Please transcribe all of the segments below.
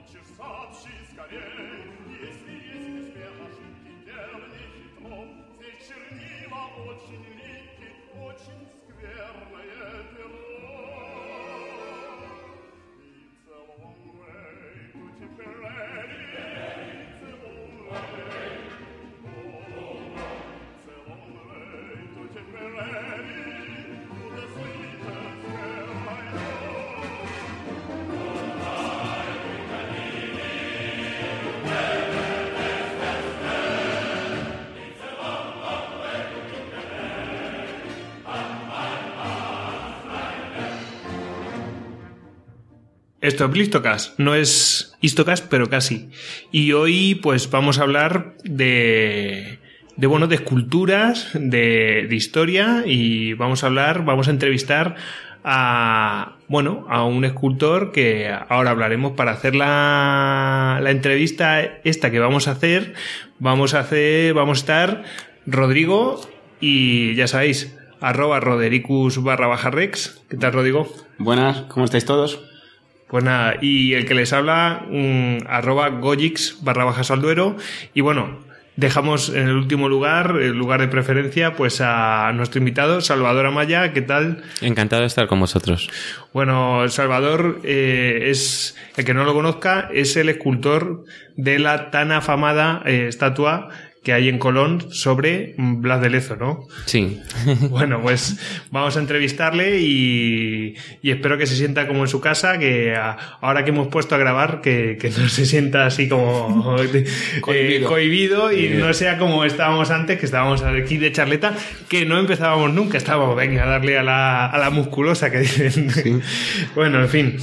Esto es Blistocast, no es Histocast, pero casi. Y hoy pues vamos a hablar de esculturas, de historia, y vamos a entrevistar a un escultor que ahora hablaremos. Para hacer la entrevista esta que vamos a hacer, vamos a estar Rodrigo y ya sabéis, @Rodericus_Rex. ¿Qué tal, Rodrigo? Buenas, ¿cómo estáis todos? Pues nada, y el que les habla, @Gojix_Salduero. Y bueno, dejamos en el último lugar, el lugar de preferencia, pues a nuestro invitado, Salvador Amaya. ¿Qué tal? Encantado de estar con vosotros. Bueno, Salvador es, el que no lo conozca, es el escultor de la tan afamada estatua que hay en Colón sobre Blas de Lezo, ¿no? Sí. Bueno, pues vamos a entrevistarle y espero que se sienta como en su casa, que ahora que hemos puesto a grabar, que no se sienta así como cohibido y no sea como estábamos antes, que estábamos aquí de charleta, que no empezábamos nunca, estábamos, venga, a darle a la musculosa, que dicen. Sí. Bueno, en fin.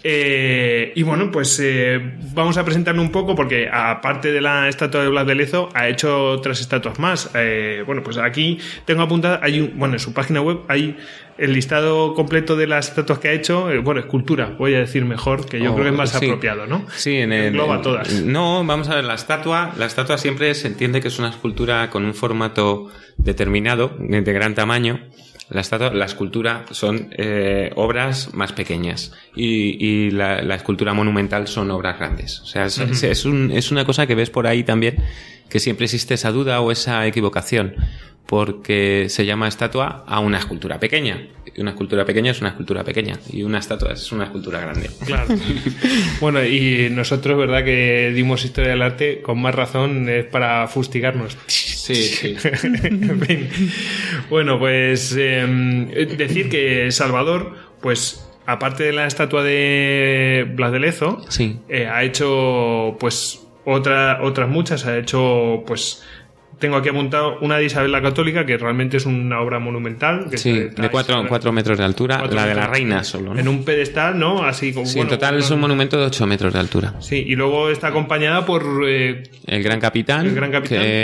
Y bueno, pues vamos a presentarle un poco, porque aparte de la estatua de Blas de Lezo ha hecho otras estatuas más. Bueno, pues aquí tengo apuntada, en su página web hay el listado completo de las estatuas que ha hecho. Escultura, voy a decir mejor, que yo creo que es más apropiado, ¿no? Sí, engloba todas. No, vamos a ver, la estatua siempre se entiende que es una escultura con un formato determinado, de gran tamaño. La escultura son obras más pequeñas y la escultura monumental son obras grandes. O sea, es una cosa que ves por ahí también, que siempre existe esa duda o esa equivocación, porque se llama estatua a una escultura pequeña. Y una escultura pequeña es una escultura pequeña y una estatua es una escultura grande. Claro. Bueno, y nosotros, ¿verdad?, que dimos historia del arte, con más razón es para fustigarnos. Sí. En fin. Bueno, pues decir que Salvador, pues aparte de la estatua de Blas de Lezo, sí, ha hecho pues otras muchas. Ha hecho, pues tengo aquí apuntado una de Isabel la Católica, que realmente es una obra monumental. Que sí, de 4 metros de altura, la de la reina solo, ¿no? En un pedestal, ¿no? Así como. Sí, en total es un monumento de 8 metros de altura. Sí, y luego está acompañada por el Gran Capitán, el Gran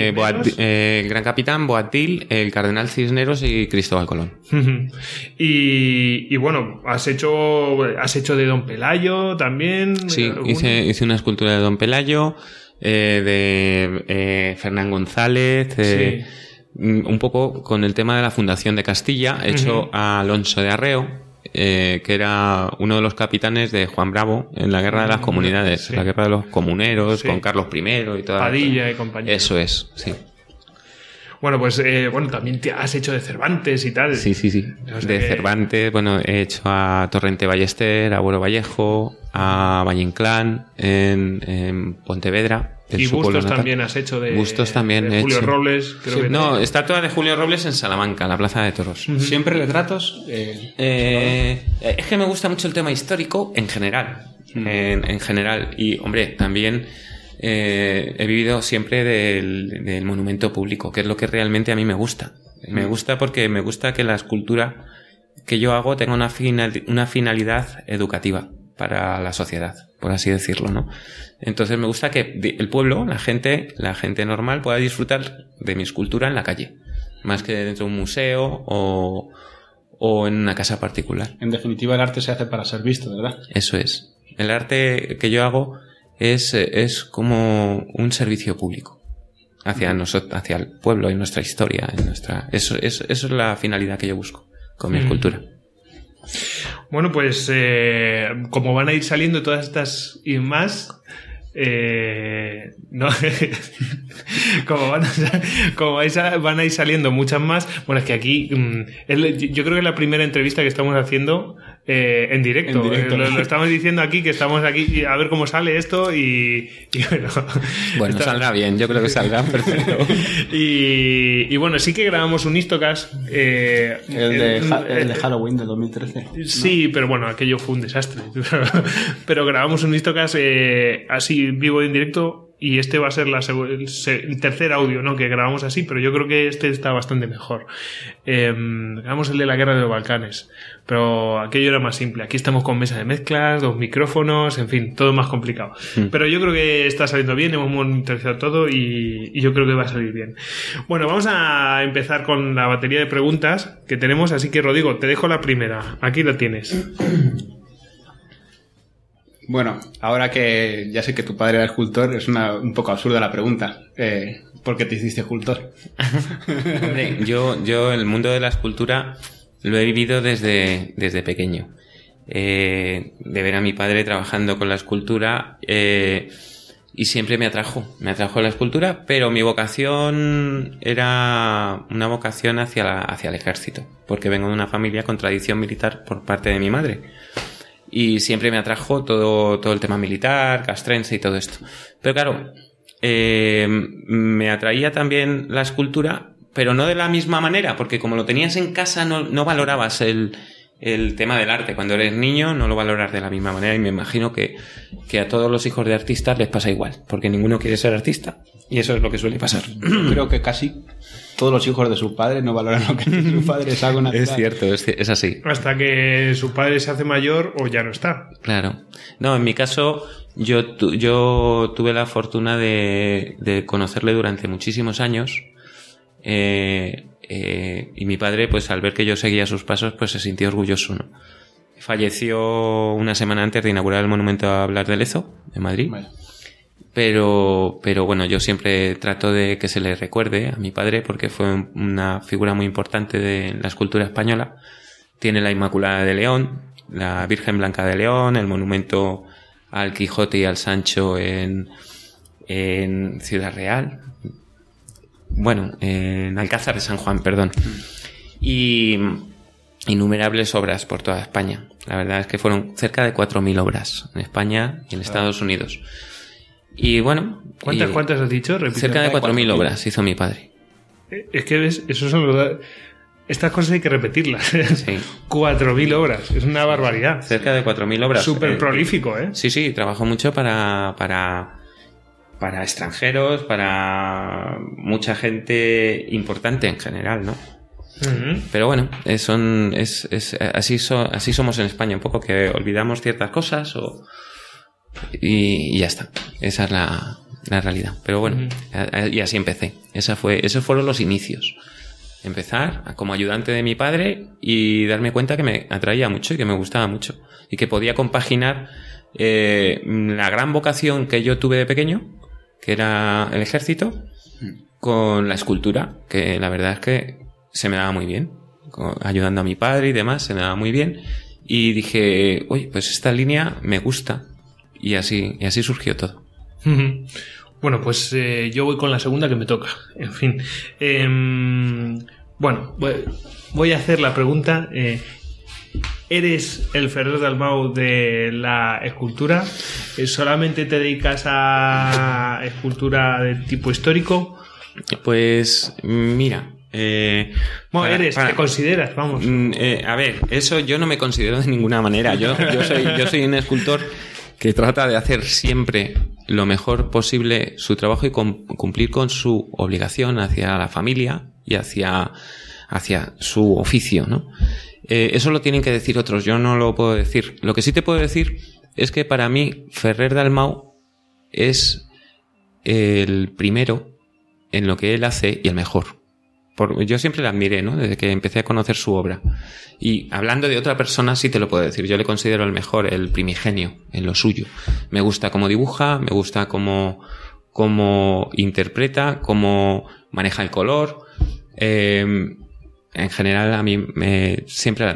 Capitán, Boabdil, el Cardenal Cisneros y Cristóbal Colón. Y bueno, has hecho de Don Pelayo también. Sí, hice una escultura de Don Pelayo, de Fernán González, sí, un poco con el tema de la fundación de Castilla, hecho a Alonso de Arreo, que era uno de los capitanes de Juan Bravo en la Guerra de las Comunidades, sí, la Guerra de los Comuneros, sí, con Carlos I y toda Padilla y compañía. Eso es, sí. Bueno, pues también te has hecho de Cervantes y tal. Sí. O sea, Cervantes, he hecho a Torrente Ballester, a Abuelo Vallejo, a Valle Inclán en Pontevedra. Y bustos también has hecho de Julio Robles, creo que no, estatua de Julio Robles en Salamanca, en la Plaza de Toros. ¿Siempre retratos? Es que me gusta mucho el tema histórico en general. En general. Y, hombre, también he vivido siempre del monumento público, que es lo que realmente a mí me gusta. Me gusta porque me gusta que la escultura que yo hago tenga una finalidad educativa para la sociedad, por así decirlo, ¿no? Entonces me gusta que el pueblo, la gente normal, pueda disfrutar de mi escultura en la calle, más que dentro de un museo o en una casa particular. En definitiva, el arte se hace para ser visto, ¿verdad? Eso es. El arte que yo hago es como un servicio público hacia nosotros, hacia el pueblo y nuestra historia, eso es la finalidad que yo busco con mi escultura. Bueno, pues como van a ir saliendo todas estas y más... no van a ir saliendo muchas más. Bueno, es que aquí yo creo que es la primera entrevista que estamos haciendo en directo. Lo estamos diciendo aquí, que estamos aquí a ver cómo sale esto y bueno, saldrá bien, yo creo que saldrá perfecto. y bueno, sí que grabamos un Histocast el de Halloween de 2013. Sí, ¿no? Pero bueno, aquello fue un desastre. Pero grabamos un Histocast así vivo en directo, y este va a ser el tercer audio, ¿no?, que grabamos así, pero yo creo que este está bastante mejor. Grabamos el de la guerra de los Balcanes, pero aquello era más simple. Aquí estamos con mesa de mezclas, 2 micrófonos, en fin, todo más complicado. Pero yo creo que está saliendo bien, hemos monitorizado todo y yo creo que va a salir bien. Bueno, vamos a empezar con la batería de preguntas que tenemos, así que Rodrigo, te dejo la primera. Aquí la tienes. Bueno, ahora que ya sé que tu padre era escultor, es un poco absurda la pregunta. ¿Por qué te hiciste escultor? Hombre, yo el mundo de la escultura lo he vivido desde pequeño. De ver a mi padre trabajando con la escultura y siempre me atrajo la escultura, pero mi vocación era una vocación hacia el ejército, porque vengo de una familia con tradición militar por parte de mi madre. Y siempre me atrajo todo el tema militar, castrense y todo esto. Pero claro, me atraía también la escultura, pero no de la misma manera, porque como lo tenías en casa no valorabas el tema del arte. Cuando eres niño no lo valoras de la misma manera, y me imagino que a todos los hijos de artistas les pasa igual, porque ninguno quiere ser artista, y eso es lo que suele pasar. Yo creo que casi todos los hijos de su padre no valoran lo que su padre es algo natural. Es cierto, es así. Hasta que su padre se hace mayor o ya no está. Claro. No, en mi caso, yo tuve la fortuna de conocerle durante muchísimos años. Y mi padre, pues al ver que yo seguía sus pasos, pues se sintió orgulloso, ¿no? Falleció una semana antes de inaugurar el monumento a Blas de Lezo, en Madrid. Bueno. Pero bueno, yo siempre trato de que se le recuerde a mi padre, porque fue una figura muy importante de la escultura española. Tiene la Inmaculada de León, la Virgen Blanca de León, el monumento al Quijote y al Sancho en Ciudad Real. Bueno, en Alcázar de San Juan, perdón. Y innumerables obras por toda España. La verdad es que fueron cerca de 4.000 obras en España y en Estados Unidos. Y bueno... ¿Cuántas has dicho? Repite. Cerca de 4.000 obras hizo mi padre. Es que ves, eso son estas cosas hay que repetirlas. Sí. 4.000 obras, es una barbaridad. Cerca de 4.000 obras. Súper prolífico, ¿eh? Sí, trabajó mucho para extranjeros, para mucha gente importante en general, ¿no? Uh-huh. Pero bueno, así somos en España, un poco que olvidamos ciertas cosas y ya está. Esa es la realidad. Pero bueno, uh-huh. Y así empecé. Esos fueron los inicios. Empezar como ayudante de mi padre y darme cuenta que me atraía mucho y que me gustaba mucho y que podía compaginar la gran vocación que yo tuve de pequeño, que era el ejército, con la escultura, que la verdad es que se me daba muy bien, ayudando a mi padre y demás, se me daba muy bien, y dije, oye, pues esta línea me gusta, y así surgió todo. Bueno, pues yo voy con la segunda que me toca, en fin. Bueno, voy a hacer la pregunta. ¿Eres el Ferrer Dalmau de la escultura? ¿Solamente te dedicas a escultura de tipo histórico? Pues mira... ¿te consideras? Vamos. A ver, eso yo no me considero de ninguna manera. Yo soy un escultor que trata de hacer siempre lo mejor posible su trabajo y cumplir con su obligación hacia la familia y hacia su oficio, ¿no? Eso lo tienen que decir otros, yo no lo puedo decir. Lo que sí te puedo decir es que para mí Ferrer Dalmau es el primero en lo que él hace y el mejor. Yo siempre la admiré, ¿no? Desde que empecé a conocer su obra. Y hablando de otra persona sí te lo puedo decir. Yo le considero el mejor, el primigenio en lo suyo. Me gusta cómo dibuja, me gusta cómo interpreta, cómo maneja el color. En general a mí siempre la admiré.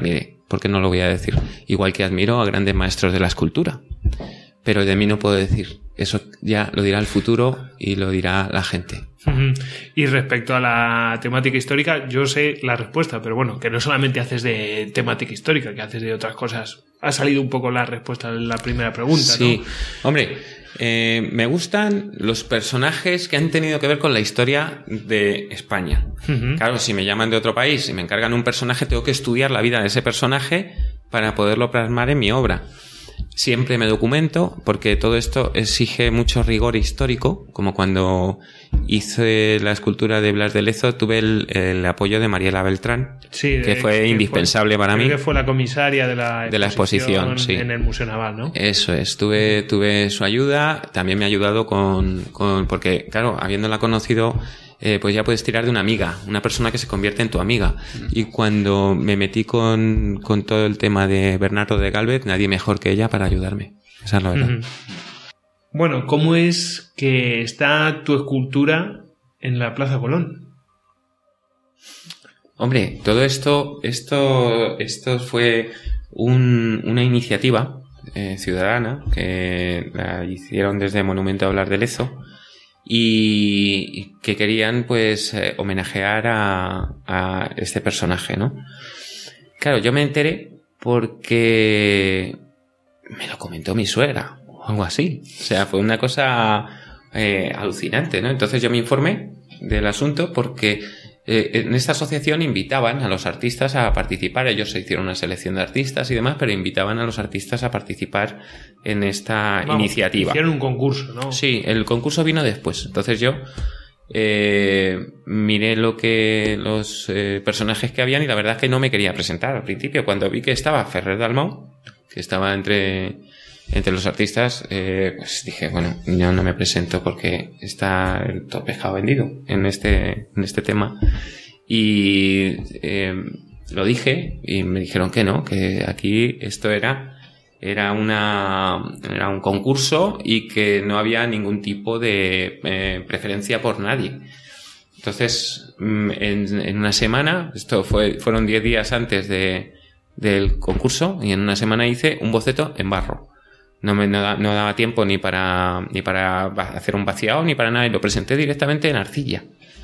¿Por qué no lo voy a decir? Igual que admiro a grandes maestros de la escultura. Pero de mí no puedo decir. Eso ya lo dirá el futuro y lo dirá la gente. Y respecto a la temática histórica, yo sé la respuesta, pero bueno, que no solamente haces de temática histórica, que haces de otras cosas. Ha salido un poco la respuesta de la primera pregunta, sí. ¿no? Hombre, me gustan los personajes que han tenido que ver con la historia de España. Claro, si me llaman de otro país y me encargan un personaje, tengo que estudiar la vida de ese personaje para poderlo plasmar en mi obra. Siempre me documento porque todo esto exige mucho rigor histórico, como cuando hice la escultura de Blas de Lezo tuve el apoyo de Mariela Beltrán, sí, que fue indispensable para mí. Creo que fue la comisaria de la exposición sí. En el Museo Naval, ¿no? Eso es, tuve su ayuda, también me ha ayudado porque claro, habiéndola conocido, pues ya puedes tirar de una amiga, una persona que se convierte en tu amiga. Y cuando me metí con todo el tema de Bernardo de Gálvez, nadie mejor que ella para ayudarme. Esa es la verdad. Bueno, ¿cómo es que está tu escultura en la Plaza Colón? Hombre, todo esto fue una iniciativa ciudadana que la hicieron desde Monumento a Blas de Lezo, y que querían pues homenajear a este personaje, ¿no? Claro, yo me enteré porque me lo comentó mi suegra o algo así. O sea, fue una cosa alucinante, ¿no? Entonces yo me informé del asunto porque en esta asociación invitaban a los artistas a participar. Ellos se hicieron una selección de artistas y demás, pero invitaban a los artistas a participar en esta iniciativa. Hicieron un concurso, ¿no? Sí, el concurso vino después. Entonces yo miré los personajes que habían y la verdad es que no me quería presentar al principio. Cuando vi que estaba Ferrer Dalmau, que estaba entre los artistas, pues dije, bueno, yo no me presento porque está todo pescado vendido en este tema. Y lo dije y me dijeron que no, que aquí esto era un concurso y que no había ningún tipo de preferencia por nadie. Entonces, en una semana, fueron 10 días antes del concurso, y en una semana hice un boceto en barro. No daba tiempo ni para hacer un vaciado ni para nada, y lo presenté directamente en arcilla.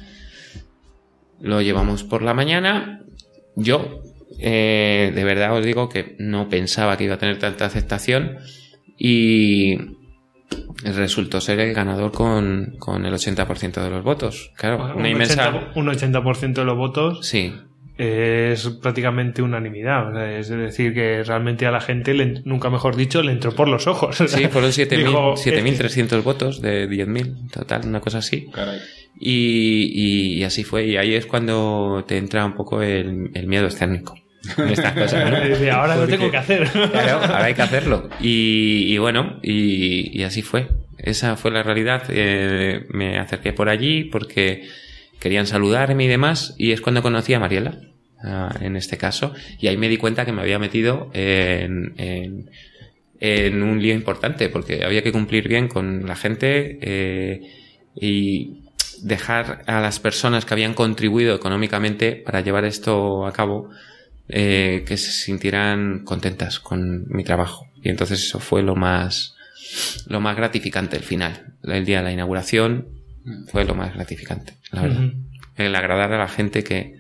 Lo llevamos por la mañana. Yo de verdad os digo que no pensaba que iba a tener tanta aceptación, y resultó ser el ganador con el 80% de los votos. Claro, un 80% de los votos. Sí. Es prácticamente unanimidad. O sea, es decir, que realmente a la gente, nunca mejor dicho, le entró por los ojos. Sí, fueron 7.300 votos de 10.000 total, una cosa así. Caray. Y así fue. Y ahí es cuando te entra un poco el miedo escénico en estas cosas, ¿no? Ahora lo tengo que hacer. Claro, ahora hay que hacerlo. Y bueno, y así fue. Esa fue la realidad. Me acerqué por allí porque querían saludarme y demás, y es cuando conocí a Mariela, en este caso, y ahí me di cuenta que me había metido en un lío importante, porque había que cumplir bien con la gente y dejar a las personas que habían contribuido económicamente para llevar esto a cabo, que se sintieran contentas con mi trabajo. Y entonces eso fue lo más gratificante, el final. El día de la inauguración fue lo más gratificante, la verdad. El agradar a la gente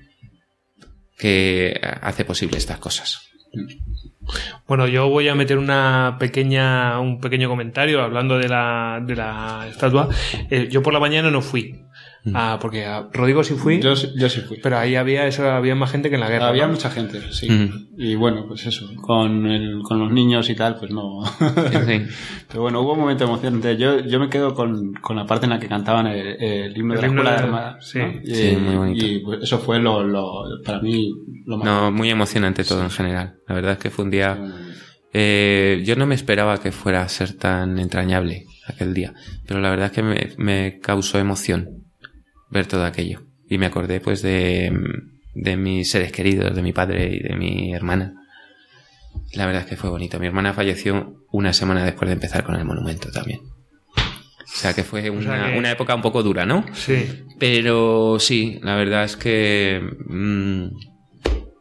que hace posible estas cosas. Bueno, yo voy a meter un pequeño comentario hablando de la estatua. Yo por la mañana no fui. Porque a Rodrigo sí fui. Yo sí fui. Pero ahí había más gente que en la guerra. Había, ¿no? Mucha gente, sí. Y bueno, pues eso, con los niños y tal, pues no. Sí. Pero bueno, hubo un momento emocionante. Yo me quedo con la parte en la que cantaban el himno de la Escuela de Armada. Sí. ¿no? Sí, muy bonito. Y pues eso fue para mí lo más. No, muy emocionante todo, sí. En general. La verdad es que fue un día. Yo no me esperaba que fuera a ser tan entrañable aquel día, pero la verdad es que me causó emoción ver todo aquello, y me acordé pues de mis seres queridos, de mi padre y de mi hermana. La verdad es que fue bonito. Mi hermana falleció una semana después de empezar con el monumento también, o sea que fue una época un poco dura, ¿no? Sí. Pero sí, la verdad es que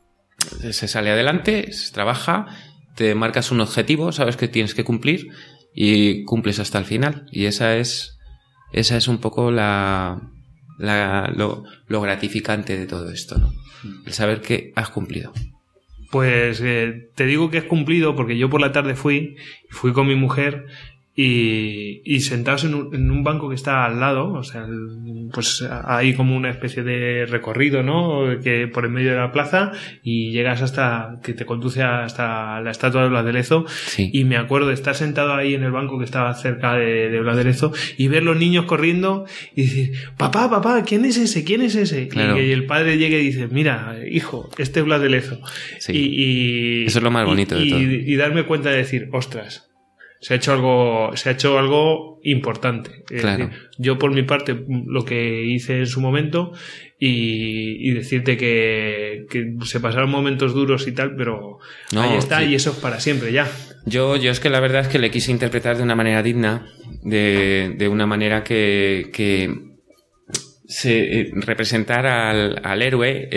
se sale adelante, se trabaja, te marcas un objetivo, sabes que tienes que cumplir y cumples hasta el final. Y esa es un poco lo gratificante de todo esto, ¿no? El saber que has cumplido. Pues te digo que has cumplido porque yo por la tarde fui con mi mujer y sentados en un banco que está al lado, o sea, pues hay como una especie de recorrido, ¿no? Que por en medio de la plaza y llegas hasta que te conduce hasta la estatua de Blas de Lezo. Sí. Y me acuerdo de estar sentado ahí en el banco que estaba cerca de Blas de Lezo y ver los niños corriendo y decir, papá, ¿quién es ese? Claro. Y el padre llega y dice, mira, hijo, este es Blas de Lezo. Sí. Y eso es lo más bonito de todo. Y darme cuenta de decir, ostras, se ha hecho algo importante. Claro. Decir, yo por mi parte lo que hice en su momento y decirte que se pasaron momentos duros y tal, pero ahí está, sí. Y eso es para siempre ya. Yo es que la verdad es que le quise interpretar de una manera digna, de una manera que se representara al héroe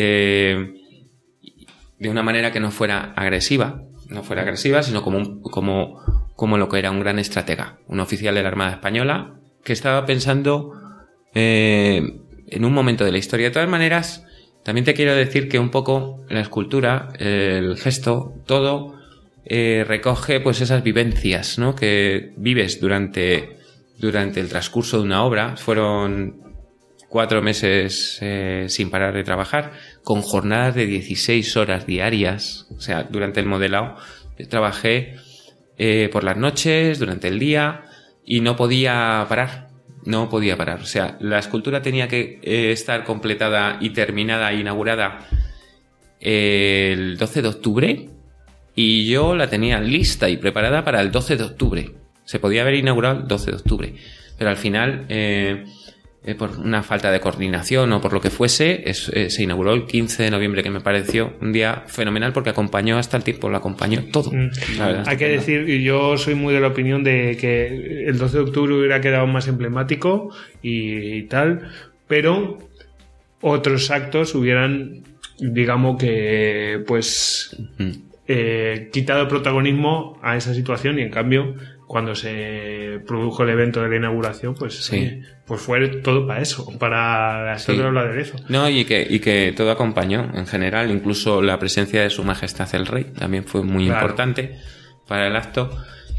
de una manera que no fuera agresiva, sino como lo que era un gran estratega, un oficial de la Armada Española que estaba pensando en un momento de la historia. De todas maneras, también te quiero decir que un poco la escultura, el gesto, todo recoge pues esas vivencias, ¿no? Que vives durante el transcurso de una obra. Fueron 4 meses sin parar de trabajar, con jornadas de 16 horas diarias. O sea, durante el modelado trabajé por las noches, durante el día, y no podía parar. O sea, la escultura tenía que estar completada y terminada e inaugurada el 12 de octubre y yo la tenía lista y preparada para el 12 de octubre. Se podía haber inaugurado el 12 de octubre, pero al final, por una falta de coordinación o por lo que fuese, se inauguró el 15 de noviembre, que me pareció un día fenomenal porque acompañó hasta el tiempo, lo acompañó todo. Hay que decir, yo soy muy de la opinión de que el 12 de octubre hubiera quedado más emblemático y tal, pero otros actos hubieran, digamos que, pues, quitado protagonismo a esa situación y en cambio, cuando se produjo el evento de la inauguración, pues sí. Pues fue todo para eso, para la estatua de Blas de Lezo. No, y que todo acompañó en general, incluso la presencia de Su Majestad el Rey también fue muy importante para el acto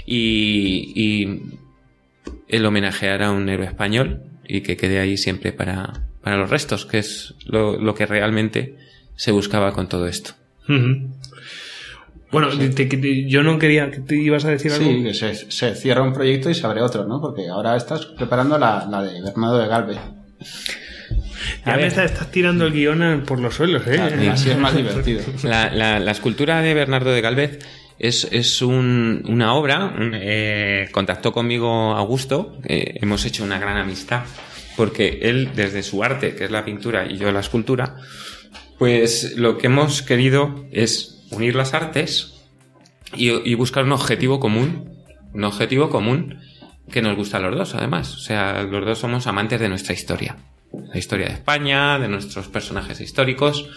y el homenajear a un héroe español y que quede ahí siempre para los restos, que es lo que realmente se buscaba con todo esto. Uh-huh. Bueno, yo no quería... ¿Te ibas a decir algo? Sí, que se cierra un proyecto y se abre otro, ¿no? Porque ahora estás preparando la de Bernardo de Gálvez. Ya me estás tirando el guión por los suelos, ¿eh? Claro, así es más divertido. La escultura de Bernardo de Gálvez es una obra. Contactó conmigo Augusto. Hemos hecho una gran amistad. Porque él, desde su arte, que es la pintura, y yo la escultura, pues lo que hemos querido es unir las artes y buscar un objetivo común que nos gusta a los dos, además. O sea, los dos somos amantes de nuestra historia, la historia de España, de nuestros personajes históricos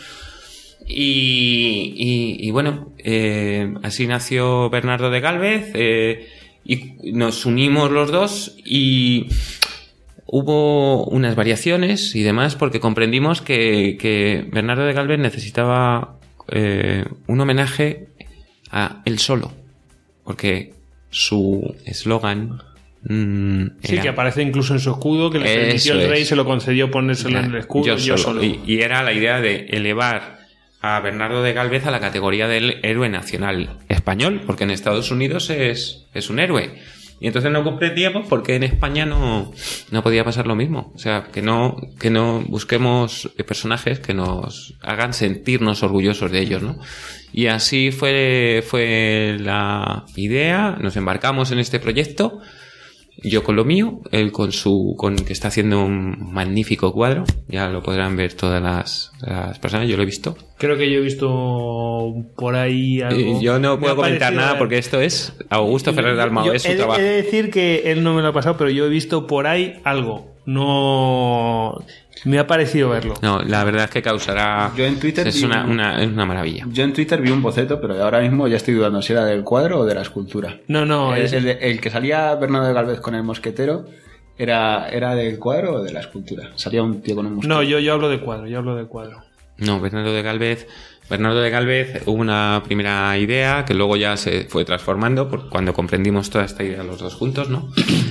y bueno, así nació Bernardo de Gálvez y nos unimos los dos y hubo unas variaciones y demás porque comprendimos que Bernardo de Gálvez necesitaba un homenaje a él solo, porque su eslogan sí, que aparece incluso en su escudo, que le permitió el rey, se lo concedió ponérselo en el escudo. Yo solo. Y era la idea de elevar a Bernardo de Gálvez a la categoría del héroe nacional español, porque en Estados Unidos es un héroe. Y entonces no comprendíamos por qué en España no podía pasar lo mismo. O sea, que no busquemos personajes que nos hagan sentirnos orgullosos de ellos, ¿no? Y así fue la idea. Nos embarcamos en este proyecto. Yo con lo mío, él con que está haciendo un magnífico cuadro. Ya lo podrán ver todas las personas. Yo lo he visto. Creo que yo he visto por ahí algo. Yo no puedo comentar nada porque esto es Augusto Ferrer Dalmau, es su trabajo. He de decir que él no me lo ha pasado, pero yo he visto por ahí algo. no me ha parecido verlo. No, la verdad es que causará... Yo en Twitter es una maravilla. Yo en Twitter vi un boceto, pero ahora mismo ya estoy dudando si era del cuadro o de la escultura. No. El que salía Bernardo de Gálvez con el mosquetero, ¿era del cuadro o de la escultura? Salía un tío con un mosquetero. No, yo hablo de cuadro, No, Bernardo de Gálvez hubo una primera idea que luego ya se fue transformando cuando comprendimos toda esta idea los dos juntos, ¿no?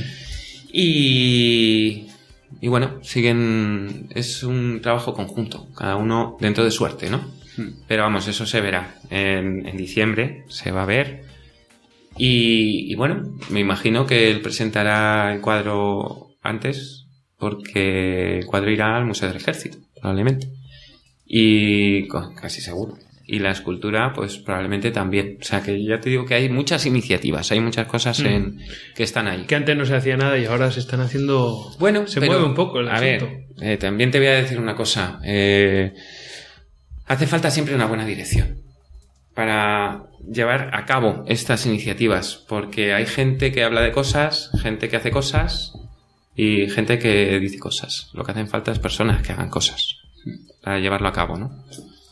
Y bueno, es un trabajo conjunto, cada uno dentro de su arte, ¿no? Pero vamos, eso se verá en diciembre, se va a ver. Y bueno, me imagino que él presentará el cuadro antes, porque el cuadro irá al Museo del Ejército, probablemente. Y casi seguro. Y la escultura, pues probablemente también. O sea, que ya te digo que hay muchas iniciativas, hay muchas cosas que están ahí. Que antes no se hacía nada y ahora se están haciendo... Bueno, se mueve un poco el asunto. A ver, también te voy a decir una cosa. Hace falta siempre una buena dirección para llevar a cabo estas iniciativas, porque hay gente que habla de cosas, gente que hace cosas y gente que dice cosas. Lo que hacen falta es personas que hagan cosas para llevarlo a cabo, ¿no?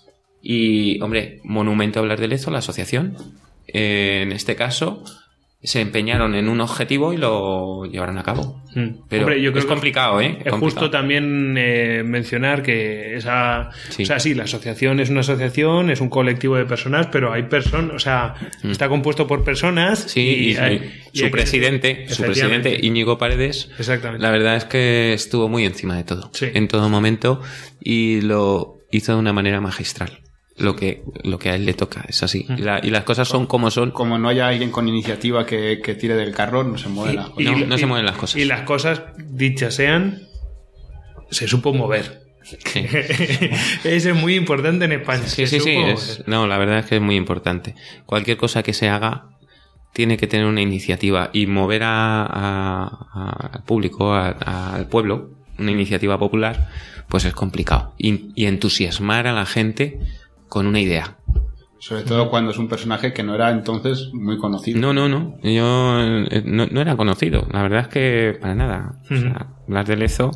Y, hombre, Monumento Blas de Lezo, la asociación, en este caso, se empeñaron en un objetivo y lo llevaron a cabo. Pero hombre, yo creo es complicado, ¿eh? Es justo también mencionar que esa... Sí. O sea, sí, la asociación es una asociación, es un colectivo de personas, pero hay personas... O sea, está compuesto por personas... Sí, y su presidente, Íñigo Paredes, exactamente, la verdad es que estuvo muy encima de todo, en todo momento, y lo hizo de una manera magistral. Lo que a él le toca, es así. Y las cosas son como son. Como no haya alguien con iniciativa que tire del carro, no se mueven las cosas. No se mueven las cosas. Y las cosas, dichas sean, se supo mover. Sí. Eso es muy importante en España. Sí. No, la verdad es que es muy importante. Cualquier cosa que se haga tiene que tener una iniciativa y mover al público, al pueblo, una iniciativa popular, pues es complicado. Y entusiasmar a la gente con una idea. Sobre todo cuando es un personaje que no era entonces muy conocido. No. Yo no era conocido. La verdad es que para nada. O sea, Blas de Lezo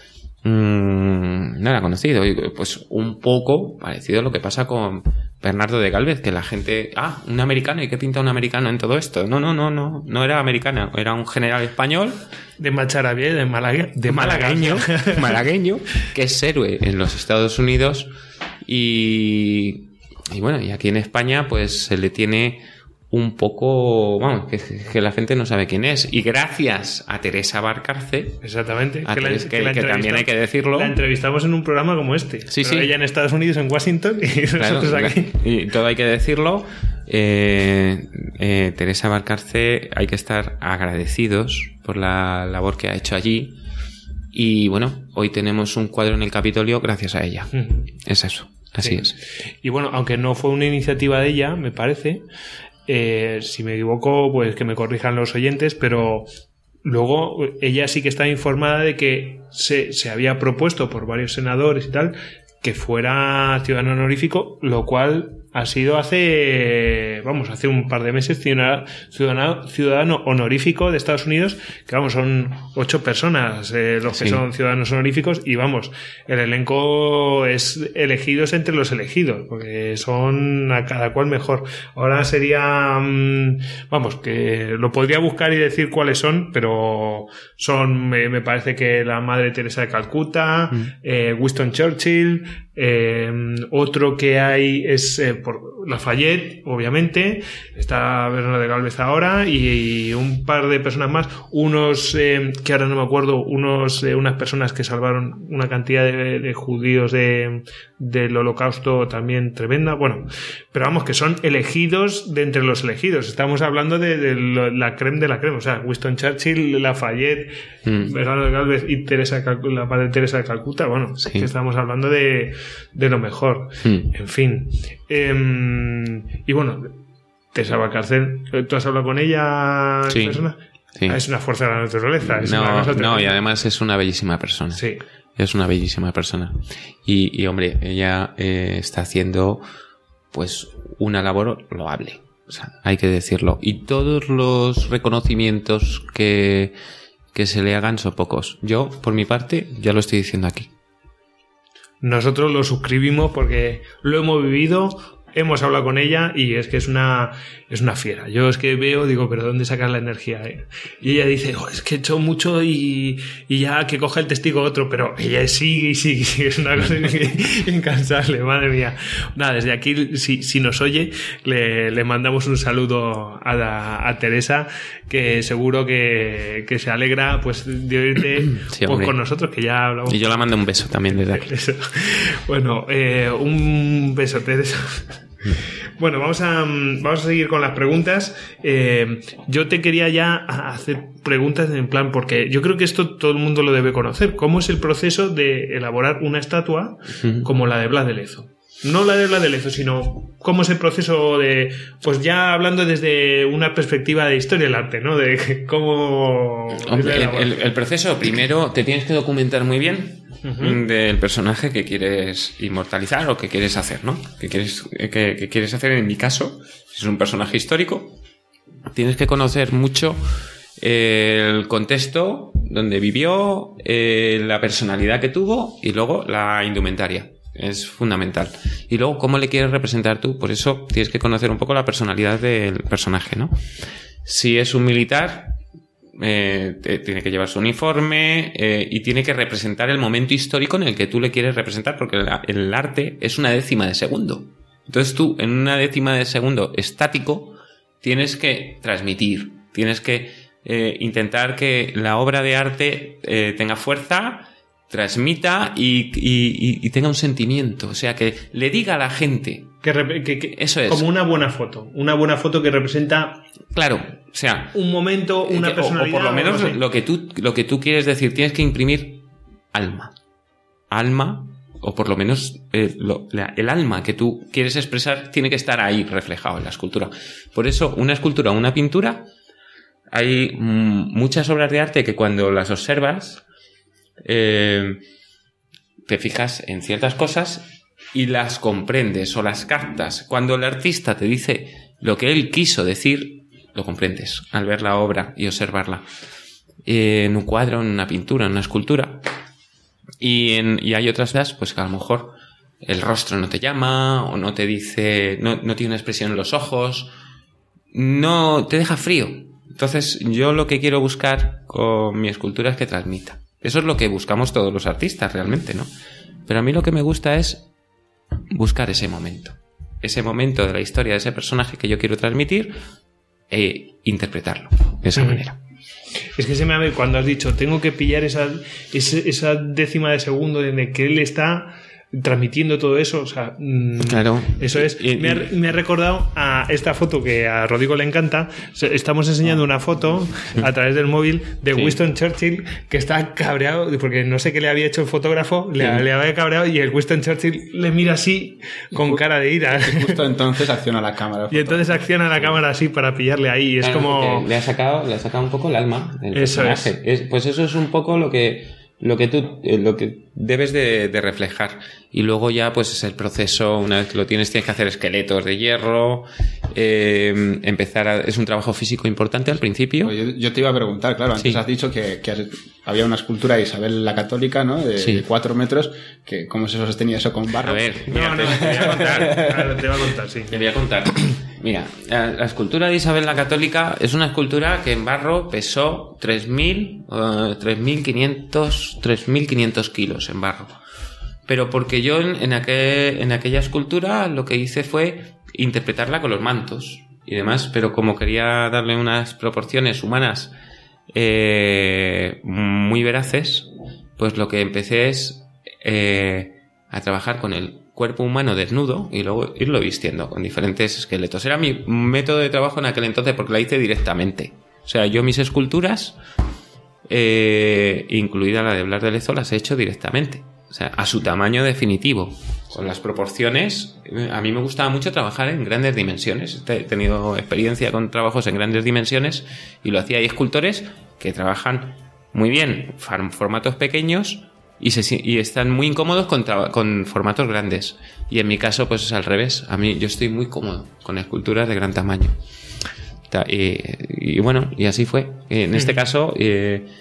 no era conocido. Y pues un poco parecido a lo que pasa con Bernardo de Gálvez, que la gente... un americano. ¿Y qué pinta un americano en todo esto? No era americano. Era un general español. De Macharabié, de malagueño, que es héroe en los Estados Unidos. Y bueno, y aquí en España pues se le tiene un poco, vamos, que la gente no sabe quién es. Y gracias a Teresa Valcarce, exactamente, que también hay que decirlo, la entrevistamos en un programa como este. Sí. Ella en Estados Unidos, en Washington, y nosotros aquí. Y todo hay que decirlo. Teresa Valcarce, hay que estar agradecidos por la labor que ha hecho allí. Y bueno, hoy tenemos un cuadro en el Capitolio gracias a ella. Es eso. Así es. Y bueno, aunque no fue una iniciativa de ella, me parece, si me equivoco, pues que me corrijan los oyentes, pero luego ella sí que está informada de que se había propuesto por varios senadores y tal que fuera ciudadano honorífico, lo cual ha sido hace un par de meses ciudadano honorífico de Estados Unidos, que son 8 personas los que son ciudadanos honoríficos, y el elenco es elegidos entre los elegidos, porque son a cada cual mejor. Ahora sería que lo podría buscar y decir cuáles son, pero son, me parece que la Madre Teresa de Calcuta, Winston Churchill, otro que hay es por Lafayette, obviamente, está Bernardo de Gálvez ahora, y un par de personas más, unos que ahora no me acuerdo, unas personas que salvaron una cantidad de judíos del Holocausto también tremenda, pero que son elegidos de entre los elegidos. Estamos hablando de la creme de la creme, o sea, Winston Churchill, Lafayette, Bernardo de Gálvez y la Madre Teresa de Calcuta, que estamos hablando de lo mejor. En fin. Y Teresa Valcarce, ¿tú has hablado con ella en persona? Sí. Es una fuerza de la naturaleza. Y además es una bellísima persona. Sí. Es una bellísima persona. Y hombre, ella está haciendo pues una labor loable. O sea, hay que decirlo. Y todos los reconocimientos que que se le hagan son pocos. Yo, por mi parte, ya lo estoy diciendo aquí. Nosotros lo suscribimos porque lo hemos vivido, hemos hablado con ella y es que es una fiera. Yo es que veo, digo, pero ¿dónde sacas la energía? Y ella dice, es que he hecho mucho y ya que coge el testigo otro, pero ella sigue y sigue. Es una cosa incansable, madre mía. Nada, desde aquí, si nos oye, le mandamos un saludo a Teresa, que seguro que se alegra pues de oírte pues, con nosotros, que ya hablamos. Y yo la mando un beso también desde aquí. Eso. Bueno, un beso, Teresa. Bueno, vamos a seguir con las preguntas. Yo te quería ya hacer preguntas en plan, porque yo creo que esto todo el mundo lo debe conocer. ¿Cómo es el proceso de elaborar una estatua como la de Blas de Lezo? No la de Blas de Lezo, sino cómo es el proceso de, pues ya hablando desde una perspectiva de historia del arte, ¿no? De cómo... Hombre, el proceso, primero te tienes que documentar muy bien del personaje que quieres inmortalizar o que quieres hacer, ¿no? Que quieres hacer, en mi caso, si es un personaje histórico, tienes que conocer mucho el contexto donde vivió, la personalidad que tuvo y luego la indumentaria. Es fundamental. Y luego, ¿cómo le quieres representar tú? Por eso tienes que conocer un poco la personalidad del personaje, ¿no? Si es un militar, tiene que llevar su uniforme y tiene que representar el momento histórico en el que tú le quieres representar, porque el arte es una décima de segundo. Entonces tú, en una décima de segundo estático, tienes que transmitir, tienes que intentar que la obra de arte tenga fuerza, transmita y tenga un sentimiento, o sea, que le diga a la gente que eso es como una buena foto que representa, claro, o sea, un momento, una personalidad, o por lo menos lo que tú quieres decir, tienes que imprimir alma, o por lo menos el alma que tú quieres expresar tiene que estar ahí reflejado en la escultura. Por eso una escultura o una pintura, hay muchas obras de arte que cuando las observas te fijas en ciertas cosas y las comprendes o las captas. Cuando el artista te dice lo que él quiso decir, lo comprendes al ver la obra y observarla. En un cuadro, en una pintura, en una escultura. Y hay otras veces pues que a lo mejor el rostro no te llama o no te dice, no tiene una expresión en los ojos, no te deja frío. Entonces yo lo que quiero buscar con mi escultura es que transmita. Eso es lo que buscamos todos los artistas realmente, ¿no? Pero a mí lo que me gusta es buscar ese momento de la historia de ese personaje que yo quiero transmitir e interpretarlo de esa manera. Es que cuando has dicho tengo que pillar esa décima de segundo en que él está transmitiendo todo eso, o sea, claro. Eso es. Me ha recordado a esta foto que a Rodrigo le encanta. Estamos enseñando una foto a través del móvil de Winston Churchill, que está cabreado porque no sé qué le había hecho el fotógrafo, le había cabreado y el Winston Churchill le mira así con cara de ira. Justo entonces acciona la cámara. Y entonces acciona la cámara así para pillarle ahí. Es como le ha sacado un poco el alma del personaje. Pues eso es un poco lo que debes de reflejar. Y luego ya pues es el proceso, una vez que lo tienes que hacer esqueletos de hierro, es un trabajo físico importante al principio. Yo te iba a preguntar, claro, antes has dicho que había una escultura de Isabel la Católica, ¿no? De 4 metros, que ¿cómo se sostenía eso con barro? A ver, mira, te voy a contar. Claro, te voy a contar, sí. Te voy a contar. Mira, la escultura de Isabel la Católica es una escultura que en barro pesó 3.500 kilos en barro. Pero porque yo en aquella escultura lo que hice fue interpretarla con los mantos y demás, pero como quería darle unas proporciones humanas muy veraces, pues lo que empecé es a trabajar con el cuerpo humano desnudo y luego irlo vistiendo con diferentes esqueletos. Era mi método de trabajo en aquel entonces porque la hice directamente. O sea, yo mis esculturas, incluida la de Blas de Lezo, las he hecho directamente. O sea, a su tamaño definitivo. Con las proporciones, a mí me gustaba mucho trabajar en grandes dimensiones. He tenido experiencia con trabajos en grandes dimensiones y lo hacía. Hay escultores que trabajan muy bien formatos pequeños y están muy incómodos con formatos grandes. Y en mi caso, pues es al revés. Yo estoy muy cómodo con esculturas de gran tamaño. Y bueno, y así fue. En este caso,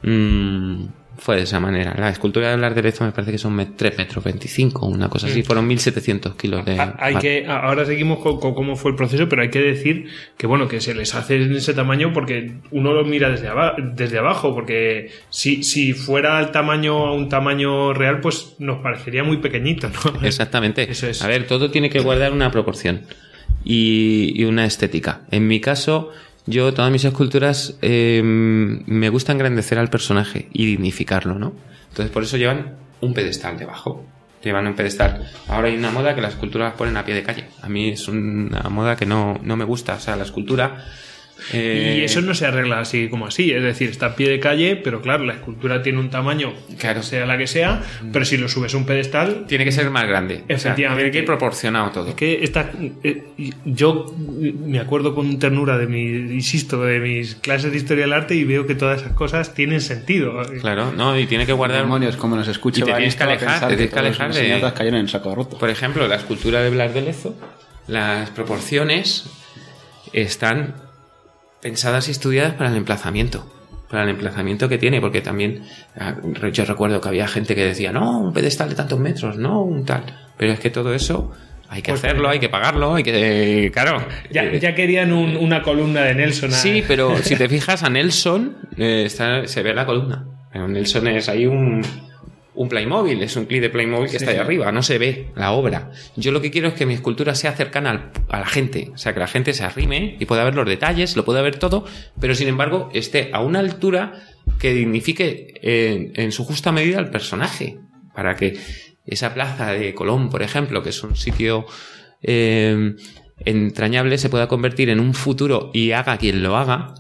fue de esa manera. La escultura de Blas de Lezo me parece que son 3,25 metros, una cosa así. Fueron 1.700 kilos de... Ahora seguimos con cómo fue el proceso, pero hay que decir que bueno, que se les hace en ese tamaño porque uno lo mira desde abajo, porque si fuera un tamaño real, pues nos parecería muy pequeñito, ¿no? Exactamente. Eso es. A ver, todo tiene que guardar una proporción y una estética. En mi caso... todas mis esculturas me gusta engrandecer al personaje y dignificarlo, ¿no? Entonces por eso llevan un pedestal debajo. Llevan un pedestal. Ahora hay una moda que las esculturas las ponen a pie de calle. A mí es una moda que no me gusta. O sea, la escultura... Y eso no se arregla así como así, es decir, está a pie de calle, pero claro, la escultura tiene un tamaño, claro, sea la que sea, pero si lo subes a un pedestal... Tiene que ser más grande. Efectivamente. O sea, tiene que ir proporcionado todo. Es que yo me acuerdo con ternura de mis clases de Historia del Arte y veo que todas esas cosas tienen sentido. Claro, no, y tiene que guardar... Demonios, como nos escucha, y te tienes que alejar de... cayeron en saco roto. Por ejemplo, la escultura de Blas de Lezo, las proporciones están... pensadas y estudiadas para el emplazamiento que tiene, porque también yo recuerdo que había gente que decía, no, un pedestal de tantos metros, no, un tal, pero es que todo eso hay que hacerlo, hay que pagarlo, hay que... claro. Ya querían una columna de Nelson. Sí, pero si te fijas a Nelson, se ve la columna, pero Nelson es ahí un Playmobil, es un clip de Playmobil que está ahí arriba, no se ve la obra. Yo lo que quiero es que mi escultura sea cercana a la gente, o sea, que la gente se arrime y pueda ver los detalles, lo pueda ver todo, pero sin embargo esté a una altura que dignifique en su justa medida al personaje, para que esa plaza de Colón, por ejemplo, que es un sitio entrañable, se pueda convertir en un futuro y haga quien lo haga,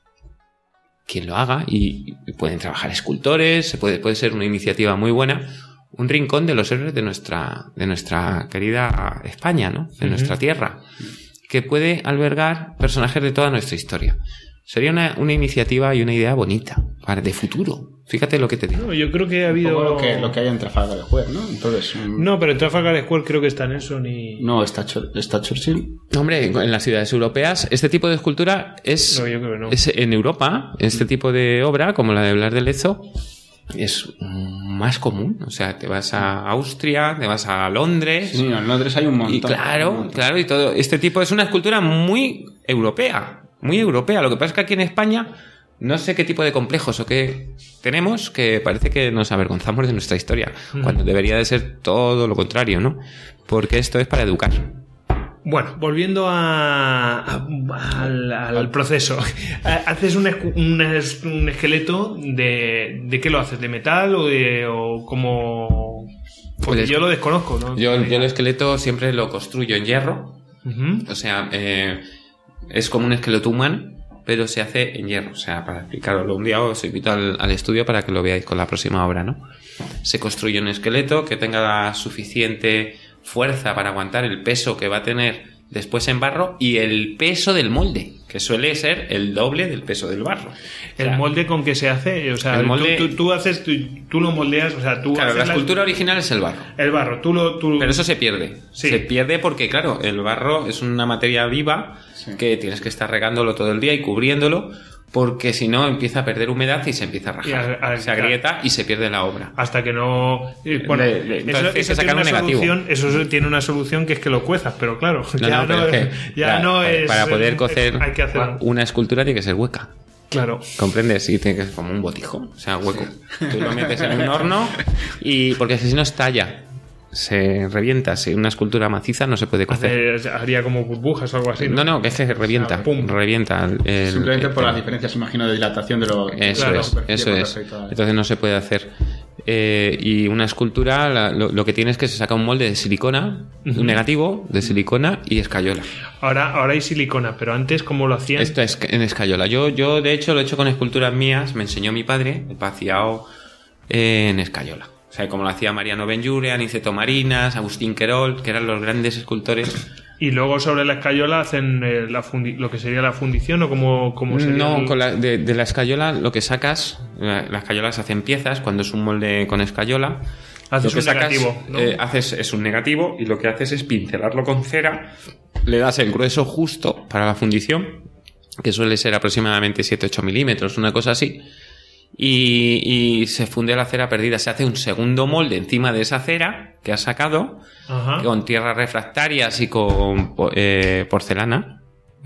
y pueden trabajar escultores, puede ser una iniciativa muy buena, un rincón de los héroes de nuestra querida España, ¿no? De nuestra tierra, que puede albergar personajes de toda nuestra historia. Sería una iniciativa y una idea bonita de futuro. Fíjate lo que te digo. No, yo creo que ha habido... Lo que hay en Trafalgar Square, ¿no? Entonces, no, pero en Trafalgar Square creo que está Nelson y... No, está Churchill. Hombre, en las ciudades europeas este tipo de escultura es en Europa, este tipo de obra, como la de Blas de Lezo, es más común. O sea, te vas a Austria, te vas a Londres... Sí, en Londres hay un montón. Y claro, y todo. Este tipo es una escultura muy europea. Muy europea. Lo que pasa es que aquí en España no sé qué tipo de complejos o qué tenemos, que parece que nos avergonzamos de nuestra historia, cuando debería de ser todo lo contrario, ¿no? Porque esto es para educar. Bueno, volviendo al proceso. ¿Haces un esqueleto de qué lo haces? ¿De metal o como...? Porque yo lo desconozco, ¿no? Yo el esqueleto siempre lo construyo en hierro. O sea... es como un esqueleto humano, pero se hace en hierro. O sea, para explicaroslo un día, os invito al estudio para que lo veáis con la próxima obra, ¿no? Se construye un esqueleto que tenga la suficiente fuerza para aguantar el peso que va a tener después en barro y el peso del molde, que suele ser el doble del peso del barro. ¿El molde con qué se hace? O sea, el molde... tú lo moldeas, o sea, tú... Claro, la escultura original es el barro. El barro, Pero eso se pierde. Sí. Se pierde porque, claro, el barro es una materia viva que tienes que estar regándolo todo el día y cubriéndolo, porque si no empieza a perder humedad y se empieza a rajar. Se agrieta y se pierde la obra. Hasta que no... Bueno, eso tiene una solución, eso tiene una solución, que es que lo cuezas, pero claro, para poder cocer hay que hacer una escultura tiene que ser hueca. Claro. ¿Comprendes? Sí, tiene que ser como un botijo, o sea, hueco. Tú lo metes en un horno y... porque si no estalla. Se revienta. Si una escultura maciza no se puede cocer. Haría como burbujas o algo así, ¿no? No, que es que revienta. Revienta. Simplemente por las diferencias, imagino, de dilatación de lo... Eso es. Entonces no se puede hacer. Y una escultura, lo que tiene es que se saca un molde de silicona, un negativo de silicona y escayola. Ahora hay silicona, pero antes, ¿cómo lo hacían? Esto es en escayola. Yo de hecho, lo he hecho con esculturas mías. Me enseñó mi padre el vaciado en escayola. O sea, como lo hacía Mariano Benlliure, Aniceto Marinas, Agustín Querol, que eran los grandes escultores. Y luego sobre la escayola hacen lo que sería la fundición, o cómo sería. No, de la escayola lo que sacas, la escayola se hacen piezas cuando es un molde con escayola. Haces un negativo, ¿no? Es un negativo y lo que haces es pincelarlo con cera, le das el grueso justo para la fundición, que suele ser aproximadamente 7-8 milímetros, una cosa así. y se funde la cera perdida. Se hace un segundo molde encima de esa cera que has sacado, con tierras refractarias y con porcelana.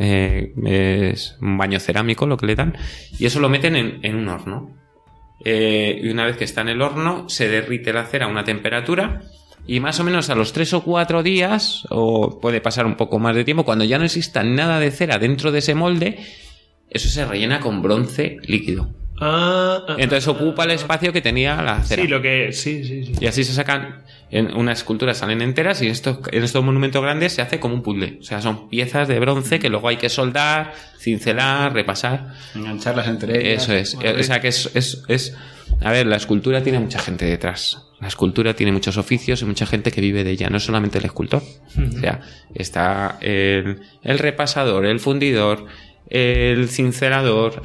Es un baño cerámico lo que le dan, y eso lo meten en un horno. Y una vez que está en el horno, se derrite la cera a una temperatura, y más o menos a los 3 o 4 días, o puede pasar un poco más de tiempo, cuando ya no exista nada de cera dentro de ese molde, eso se rellena con bronce líquido. Entonces ocupa el espacio que tenía la cera. Sí. Y así se sacan, en unas esculturas salen enteras, y en estos monumentos grandes se hace como un puzzle. O sea, son piezas de bronce que luego hay que soldar, cincelar, repasar, engancharlas entre ellas. Eso es. O sea que es a ver, la escultura tiene mucha gente detrás. La escultura tiene muchos oficios y mucha gente que vive de ella, no solamente el escultor. O sea, está el repasador, el fundidor, el cincelador,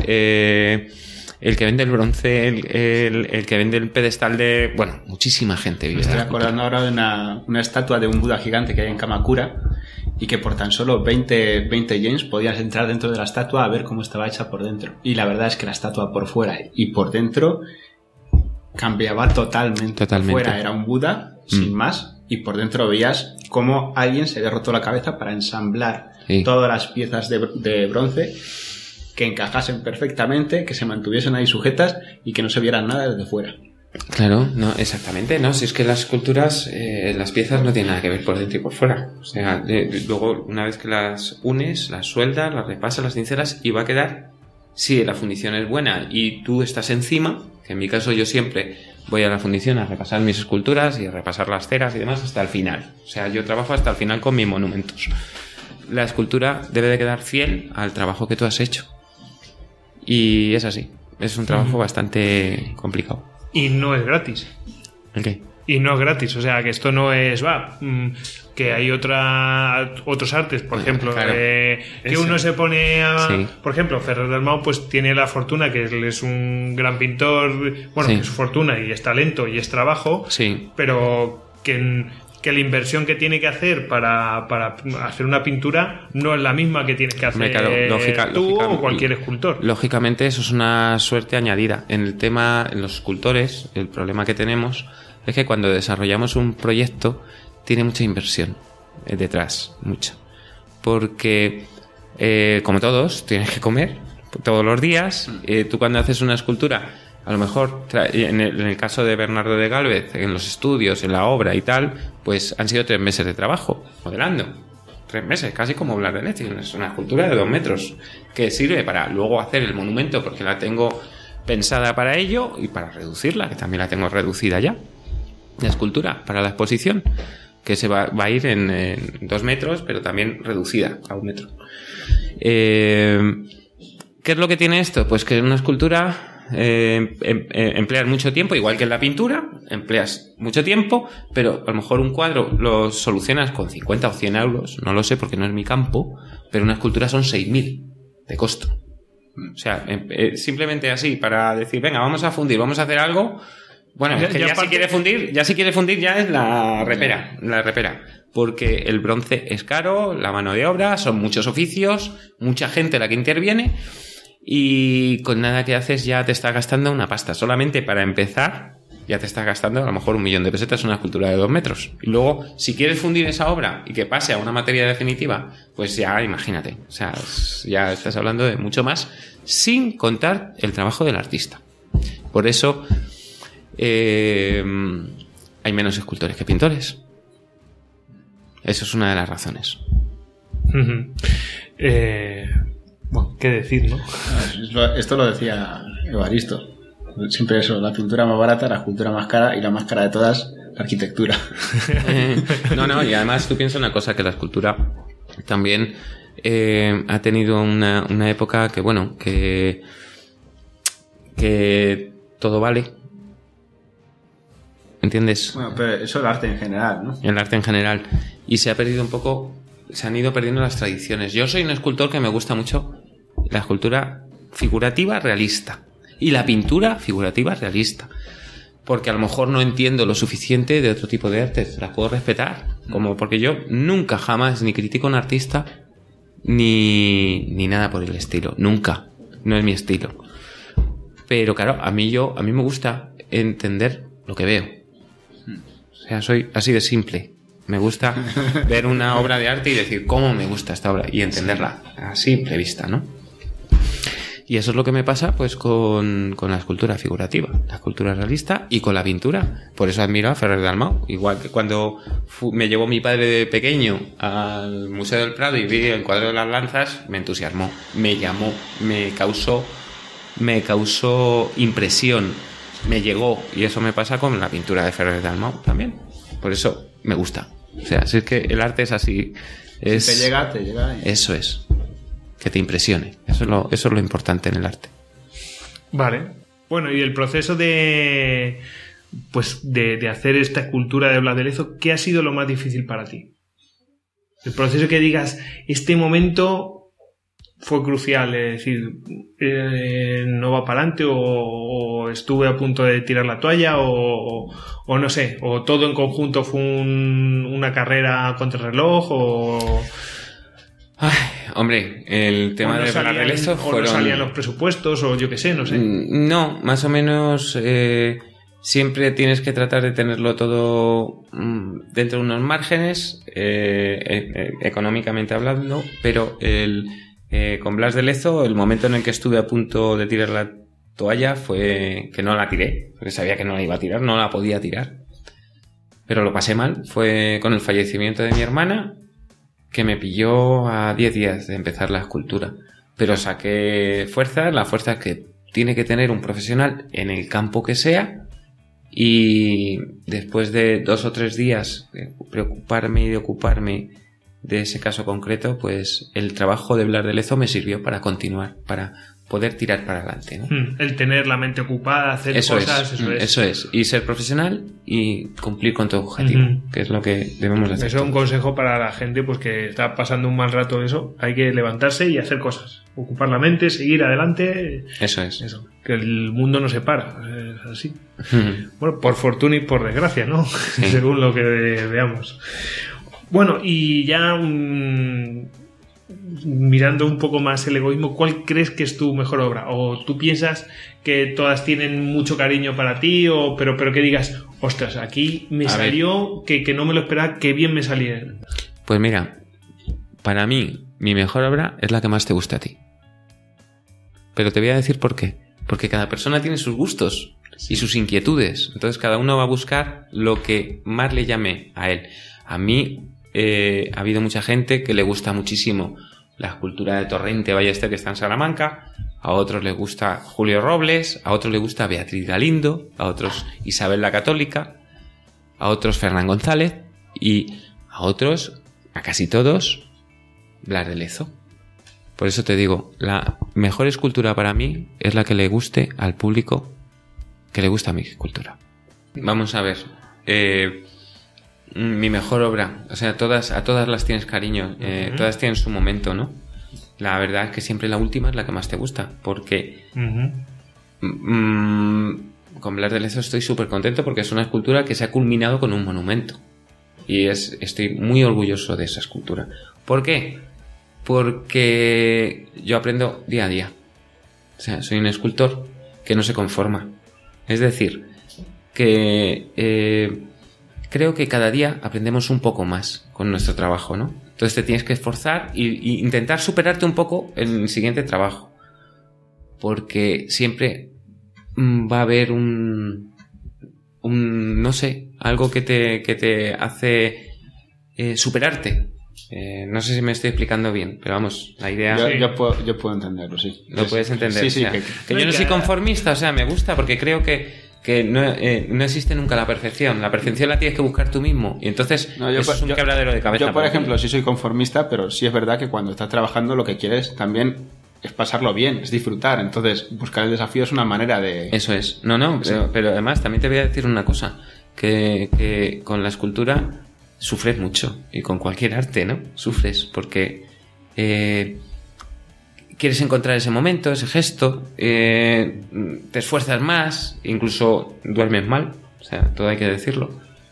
el que vende el bronce, el que vende el pedestal de... Bueno, muchísima gente vive. Me estoy acordando ahora de una estatua de un Buda gigante que hay en Kamakura, y que por tan solo 20 yens podías entrar dentro de la estatua a ver cómo estaba hecha por dentro. Y la verdad es que la estatua por fuera y por dentro cambiaba totalmente. Por fuera era un Buda, sin más, y por dentro veías cómo alguien se había roto la cabeza para ensamblar todas las piezas de bronce que encajasen perfectamente, que se mantuviesen ahí sujetas y que no se vieran nada desde fuera. Claro, no, exactamente, no, si es que las esculturas, las piezas no tienen nada que ver por dentro y por fuera. O sea, luego una vez que las unes, las sueldas, las repasas, las cincelas, y va a quedar, si la fundición es buena y tú estás encima, que en mi caso yo siempre voy a la fundición a repasar mis esculturas y a repasar las ceras y demás hasta el final. O sea, yo trabajo hasta el final con mis monumentos. La escultura debe de quedar fiel al trabajo que tú has hecho. Y es así, es un trabajo bastante complicado. Y no es gratis. ¿El qué? Y no es gratis, o sea, que esto no es... que hay otros artes, por ejemplo, claro, que uno se pone a... Sí. Por ejemplo, Ferrer Dalmau pues tiene la fortuna, que él es un gran pintor, bueno, que es su fortuna y es talento y es trabajo, pero que la inversión que tiene que hacer para hacer una pintura no es la misma que tienes que hacer tú o cualquier escultor. Lógicamente eso es una suerte añadida. En los escultores, el problema que tenemos es que cuando desarrollamos un proyecto tiene mucha inversión detrás, mucha. Porque, como todos, tienes que comer todos los días. Tú cuando haces una escultura, a lo mejor, en el caso de Bernardo de Gálvez, en los estudios, en la obra y tal, pues han sido 3 meses de trabajo, modelando. 3 meses, casi como Blas de Lezo. Es una escultura de 2 metros, que sirve para luego hacer el monumento, porque la tengo pensada para ello, y para reducirla, que también la tengo reducida ya. La escultura, para la exposición, que se va a ir en 2 metros, pero también reducida a 1 metro. ¿Qué es lo que tiene esto? Pues que una escultura... empleas mucho tiempo, igual que en la pintura, empleas mucho tiempo, pero a lo mejor un cuadro lo solucionas con 50 o 100 euros, no lo sé porque no es mi campo, pero una escultura son 6.000 de costo. O sea, simplemente así, para decir, venga, vamos a fundir, vamos a hacer algo. Bueno, es que si quiere fundir ya es la repera, porque el bronce es caro, la mano de obra, son muchos oficios, mucha gente la que interviene. Y con nada que haces ya te estás gastando una pasta. Solamente para empezar ya te estás gastando a lo mejor 1.000.000 de pesetas una escultura de 2 metros. Y luego, si quieres fundir esa obra y que pase a una materia definitiva, pues ya imagínate. O sea, ya estás hablando de mucho más, sin contar el trabajo del artista. Por eso hay menos escultores que pintores. Eso es una de las razones. Bueno, qué decir, ¿no? Esto lo decía Evaristo. Siempre eso, la pintura más barata, la escultura más cara, y la más cara de todas, la arquitectura. No, y además tú piensas una cosa, que la escultura también ha tenido una época que, bueno, que todo vale. ¿Entiendes? Bueno, pero eso es el arte en general, ¿no? El arte en general. Y se ha perdido un poco... Se han ido perdiendo las tradiciones. Yo soy un escultor que me gusta mucho la escultura figurativa realista y la pintura figurativa realista, porque a lo mejor no entiendo lo suficiente de otro tipo de artes, las puedo respetar, como porque yo nunca jamás ni critico a un artista ni nada por el estilo, nunca, no es mi estilo, Pero claro, a mí me gusta entender lo que veo. O sea, soy así de simple. Me gusta ver una obra de arte y decir cómo me gusta esta obra y entenderla a simple vista, ¿no? Y eso es lo que me pasa pues con la escultura figurativa, la escultura realista y con la pintura. Por eso admiro a Ferrer Dalmau. Igual que cuando me llevó mi padre de pequeño al Museo del Prado y vi el cuadro de las lanzas, me entusiasmó, me llamó, me causó impresión, me llegó. Y eso me pasa con la pintura de Ferrer Dalmau también. Por eso me gusta. O sea, si es que el arte es así. Es, si te llega, te llega. Eso es. Que te impresione. Eso es lo importante en el arte. Vale. Bueno, y el proceso de hacer esta escultura de Blas de Lezo, ¿qué ha sido lo más difícil para ti? El proceso que digas, este momento fue crucial, es decir, no va para adelante o estuve a punto de tirar la toalla o no sé, o todo en conjunto fue una carrera contrarreloj o... Ay, hombre, el tema de Blas de Lezo fueron... O no salían los presupuestos, o yo qué sé, no sé. No, más o menos siempre tienes que tratar de tenerlo todo dentro de unos márgenes, económicamente hablando, pero con Blas de Lezo, el momento en el que estuve a punto de tirar la toalla fue que no la tiré, porque sabía que no la iba a tirar, no la podía tirar. Pero lo pasé mal, fue con el fallecimiento de mi hermana, que me pilló a 10 días de empezar la escultura. Pero saqué fuerzas, las fuerzas que tiene que tener un profesional en el campo que sea, y después de 2 o 3 días de preocuparme y de ocuparme de ese caso concreto, pues el trabajo de Blas de Lezo me sirvió para continuar, para poder tirar para adelante, ¿no? El tener la mente ocupada, hacer cosas, eso es. Y ser profesional y cumplir con tu objetivo, que es lo que debemos hacer. Eso es un consejo para la gente pues que está pasando un mal rato. Eso, hay que levantarse y hacer cosas, ocupar la mente, seguir adelante. Eso es. Eso, que el mundo no se para, es así. Bueno, por fortuna y por desgracia, ¿no? Sí. Según lo que veamos. Bueno, y ya mirando un poco más el egoísmo, ¿cuál crees que es tu mejor obra? ¿O tú piensas que todas tienen mucho cariño para ti? Pero que digas, ostras, aquí me salió que no me lo esperaba, que bien me salieron. Pues mira, para mí, mi mejor obra es la que más te gusta a ti. Pero te voy a decir por qué. Porque cada persona tiene sus gustos y sus inquietudes. Entonces cada uno va a buscar lo que más le llame a él. A mí... ha habido mucha gente que le gusta muchísimo la escultura de Torrente Ballester, que está en Salamanca, a otros les gusta Julio Robles, a otros les gusta Beatriz Galindo, a otros Isabel la Católica, a otros Fernán González y a otros, a casi todos, Blas de Lezo. Por eso te digo, la mejor escultura para mí es la que le guste al público que le gusta mi escultura. Vamos a ver, mi mejor obra, o sea, a todas las tienes cariño, todas tienen su momento, ¿no? La verdad es que siempre la última es la que más te gusta, porque con Blas de Lezo estoy súper contento porque es una escultura que se ha culminado con un monumento y estoy muy orgulloso de esa escultura. ¿Por qué? Porque yo aprendo día a día, o sea, soy un escultor que no se conforma, es decir, que creo que cada día aprendemos un poco más con nuestro trabajo, ¿no? Entonces te tienes que esforzar e intentar superarte un poco en el siguiente trabajo. Porque siempre va a haber no sé, algo que te hace superarte. No sé si me estoy explicando bien, pero vamos, la idea... Yo puedo entenderlo, sí. Lo puedes entender. Sí, sí, o sea, que yo no soy conformista, o sea, me gusta porque creo que no existe nunca la perfección. La perfección la tienes que buscar tú mismo. Y entonces eso es un quebradero de cabeza. Yo, por ejemplo, sí soy conformista, pero sí es verdad que cuando estás trabajando lo que quieres también es pasarlo bien, es disfrutar. Entonces, buscar el desafío es una manera de... Eso es. Pero además también te voy a decir una cosa. Que con la escultura sufres mucho. Y con cualquier arte, ¿no? Sufres porque... quieres encontrar ese momento, ese gesto, te esfuerzas más, incluso duermes mal, o sea, todo hay que decirlo.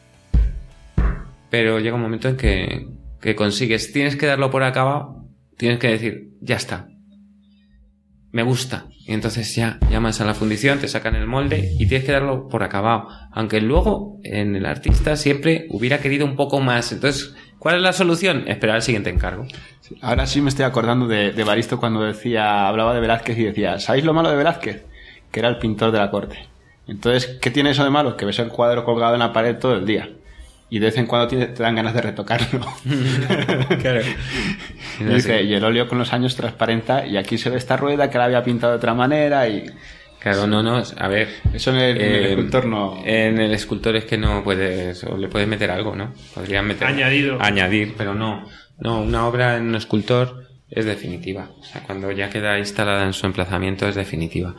Pero llega un momento en que consigues, tienes que darlo por acabado, tienes que decir, ya está, me gusta, Y entonces ya llamas a la fundición, te sacan el molde y tienes que darlo por acabado. Aunque luego en el artista siempre hubiera querido un poco más. Entonces, ¿cuál es la solución? Esperar al siguiente encargo. Sí, ahora sí me estoy acordando de Evaristo cuando hablaba de Velázquez y decía, ¿sabéis lo malo de Velázquez? Que era el pintor de la corte. Entonces, ¿qué tiene eso de malo? Que ves el cuadro colgado en la pared todo el día. Y de vez en cuando te dan ganas de retocarlo. Claro. Y dice, y el óleo con los años transparenta, y aquí se ve esta rueda que la había pintado de otra manera y... Claro, no, a ver... Eso en el escultor no... En el escultor es que no puedes... O le puedes meter algo, ¿no? Podrían meter... Añadir, pero no. No, una obra en un escultor es definitiva. O sea, cuando ya queda instalada en su emplazamiento es definitiva.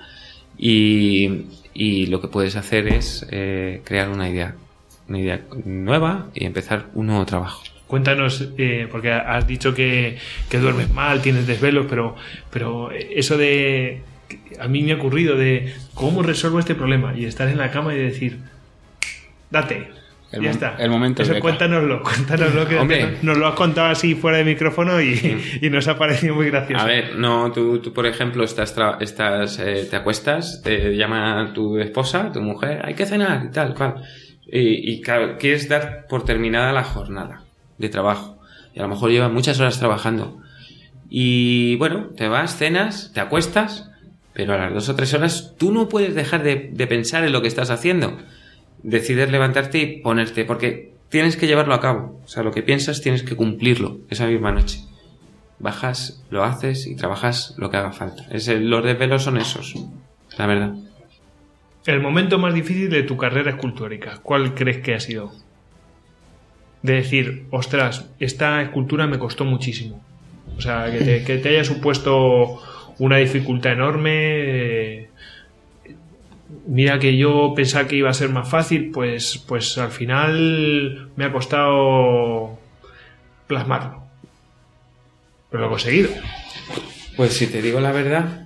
Y lo que puedes hacer es crear una idea nueva y empezar un nuevo trabajo. Cuéntanos, porque has dicho que duermes mal, tienes desvelos, pero eso de... A mí me ha ocurrido de cómo resuelvo este problema y estar en la cama y decir, date, ya está. El momento eso, cuéntanos que hombre, nos lo has contado así fuera de micrófono y nos ha parecido muy gracioso. A ver, no, tú por ejemplo te acuestas, te llama tu esposa, tu mujer, hay que cenar y tal, cual. Y claro, quieres dar por terminada la jornada de trabajo. Y a lo mejor llevas muchas horas trabajando. Y bueno, te vas, cenas, te acuestas, pero a las 2 o 3 horas tú no puedes dejar de pensar en lo que estás haciendo. Decides levantarte y ponerte, porque tienes que llevarlo a cabo. O sea, lo que piensas tienes que cumplirlo esa misma noche. Bajas, lo haces y trabajas lo que haga falta. Los desvelos son esos, la verdad. El momento más difícil de tu carrera escultórica, ¿cuál crees que ha sido? De decir, ostras, esta escultura me costó muchísimo. O sea, que te haya supuesto una dificultad enorme. Mira que yo pensaba que iba a ser más fácil, pues al final me ha costado plasmarlo. Pero lo he conseguido. Pues si te digo la verdad...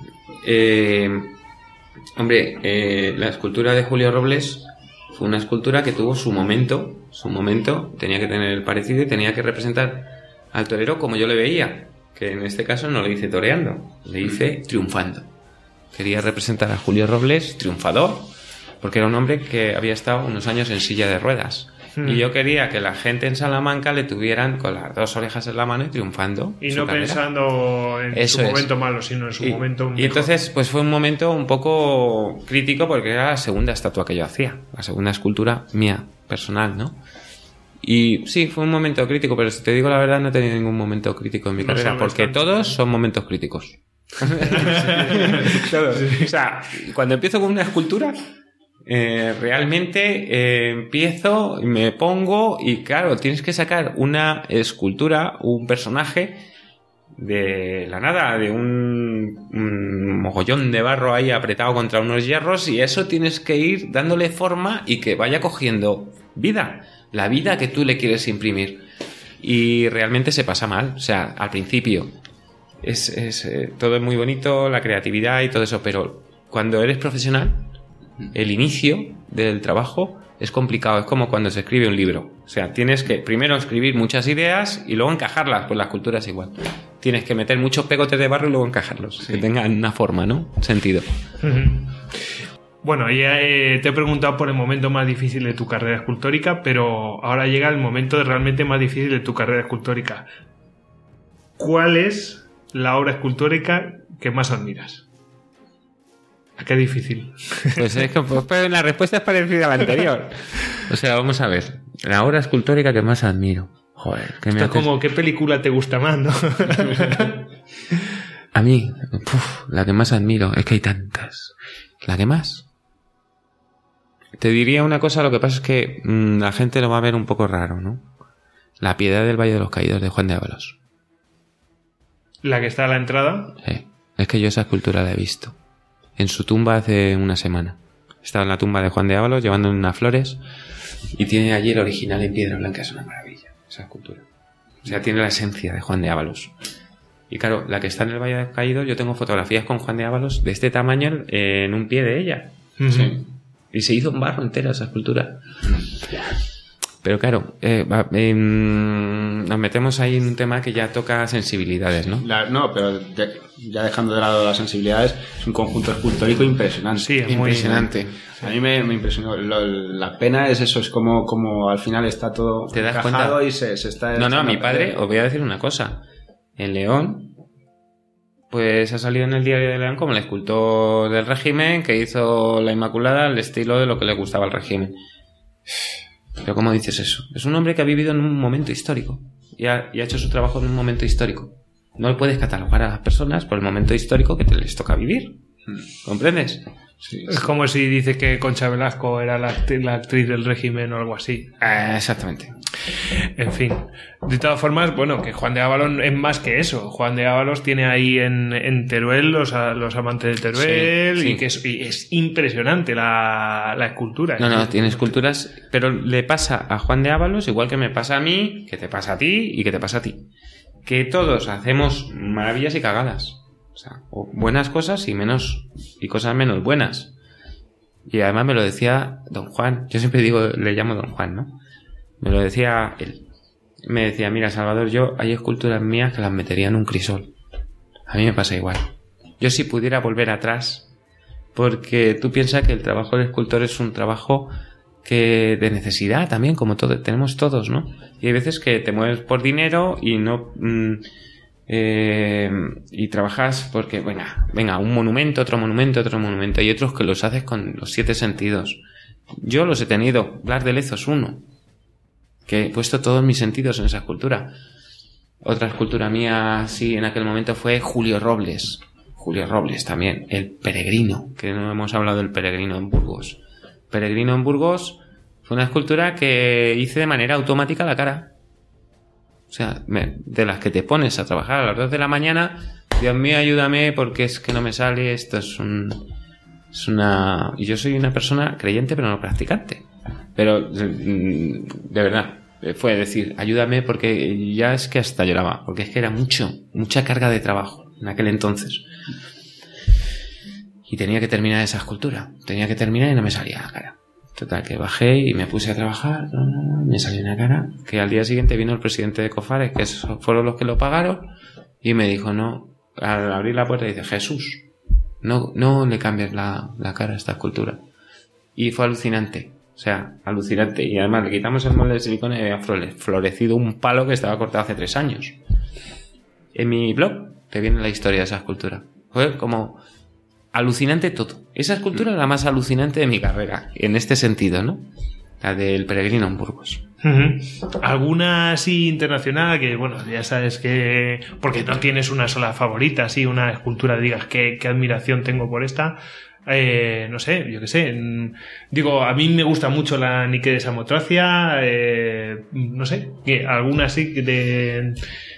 la escultura de Julio Robles fue una escultura que tuvo su momento, tenía que tener el parecido y tenía que representar al torero como yo le veía, que en este caso no le hice toreando, le hice triunfando. Quería representar a Julio Robles triunfador, porque era un hombre que había estado unos años en silla de ruedas. Y yo quería que la gente en Salamanca le tuvieran con las 2 orejas en la mano y triunfando. Y no carrera. Pensando en su momento malo, sino en su momento mejor. Y entonces, pues fue un momento un poco crítico porque era la segunda estatua que yo hacía. La segunda escultura mía, personal, ¿no? Y sí, fue un momento crítico, pero si te digo la verdad, no he tenido ningún momento crítico en mi carrera, porque todos son momentos críticos. Claro. O sea, cuando empiezo con una escultura... realmente empiezo, me pongo y claro, tienes que sacar una escultura, un personaje de la nada, de un mogollón de barro ahí apretado contra unos hierros, y eso tienes que ir dándole forma y que vaya cogiendo vida, la vida que tú le quieres imprimir. Y realmente se pasa mal, o sea, al principio todo es muy bonito, la creatividad y todo eso, pero cuando eres profesional, el inicio del trabajo es complicado, es como cuando se escribe un libro. O sea, tienes que primero escribir muchas ideas y luego encajarlas, pues la escultura es igual. Tienes que meter muchos pegotes de barro y luego encajarlos, sí, que tengan una forma, ¿no? Sentido. Bueno, ya te he preguntado por el momento más difícil de tu carrera escultórica, pero ahora llega el momento realmente más difícil de tu carrera escultórica. ¿Cuál es la obra escultórica que más admiras? Qué difícil. Pues es que pues, la respuesta es parecida a la anterior. O sea, vamos a ver. La obra escultórica que más admiro. Joder, ¿qué me haces? Como, ¿qué película te gusta más, no? A mí, la que más admiro, es que hay tantas. ¿La que más? Te diría una cosa, lo que pasa es que la gente lo va a ver un poco raro, ¿no? La Piedad del Valle de los Caídos, de Juan de Ábalos. ¿La que está a la entrada? Sí. Es que yo esa escultura la he visto. En su tumba hace una semana. Estaba en la tumba de Juan de Ábalos llevando unas flores y tiene allí el original en piedra blanca. Es una maravilla esa escultura. O sea, tiene la esencia de Juan de Ábalos. Y claro, la que está en el Valle de los Caídos, yo tengo fotografías con Juan de Ábalos de este tamaño en un pie de ella. Sí. Y se hizo en barro entera esa escultura. Pero claro, nos metemos ahí en un tema que ya toca sensibilidades, ¿no? No, pero ya dejando de lado las sensibilidades, es un conjunto escultórico impresionante. Sí, es impresionante. A mí me impresionó. La pena es eso, es como al final está todo ¿te das cuenta? Y se está... No, mi padre, os voy a decir una cosa. En León, pues ha salido en el Diario de León como el escultor del régimen que hizo la Inmaculada al estilo de lo que le gustaba al régimen. Pero ¿cómo dices eso? Es un hombre que ha vivido en un momento histórico y ha hecho su trabajo en un momento histórico. No le puedes catalogar a las personas por el momento histórico que les toca vivir. ¿Comprendes? Sí. Es como si dices que Concha Velasco era la actriz del régimen o algo así. Exactamente. En fin. De todas formas, bueno, que Juan de Ávalos es más que eso. Juan de Ávalos tiene ahí en Teruel los amantes de Teruel, sí. Y es impresionante la escultura. No, tiene esculturas, pero le pasa a Juan de Ávalos igual que me pasa a mí, que te pasa a ti y que te pasa a ti. Que todos hacemos maravillas y cagadas. O sea, buenas cosas y cosas menos buenas. Y además me lo decía don Juan. Yo siempre le llamo don Juan, ¿no? Me lo decía él. Me decía, mira, Salvador, hay esculturas mías que las metería en un crisol. A mí me pasa igual. Yo si pudiera volver atrás, porque tú piensas que el trabajo del escultor es un trabajo que de necesidad también, como tenemos todos, ¿no? Y hay veces que te mueves por dinero y no... y trabajas porque, venga, un monumento, otro monumento, y otros que los haces con los 7 sentidos. Yo los he tenido. Blas de Lezo es uno, que he puesto todos mis sentidos en esa escultura. Otra escultura mía, sí, en aquel momento fue Julio Robles también, el Peregrino, que no hemos hablado del Peregrino en Burgos. Peregrino en Burgos fue una escultura que hice de manera automática la cara. O sea, de las que te pones a trabajar a las 2 de la mañana, Dios mío, ayúdame porque es que no me sale, esto es una... Y yo soy una persona creyente pero no practicante. Pero, de verdad, fue decir, ayúdame porque ya es que hasta lloraba, porque es que era mucha carga de trabajo en aquel entonces. Y tenía que terminar esa escultura, y no me salía la cara. Total, que bajé y me puse a trabajar, me salió una cara, que al día siguiente vino el presidente de Cofares, que esos fueron los que lo pagaron, y me dijo, no, al abrir la puerta dice, Jesús, no le cambies la cara a esta escultura. Y fue alucinante, y además le quitamos el molde de silicona y había florecido un palo que estaba cortado hace 3 años. En mi blog te viene la historia de esa escultura. Fue como... alucinante todo. Esa escultura es la más alucinante de mi carrera, en este sentido, ¿no? La del Peregrino en Burgos. ¿Alguna así internacional que, bueno, ya sabes que... porque no tienes una sola favorita, así, una escultura, digas, qué admiración tengo por esta? No sé, yo qué sé. Digo, a mí me gusta mucho la Nike de Samotracia. No sé, ¿alguna así de...?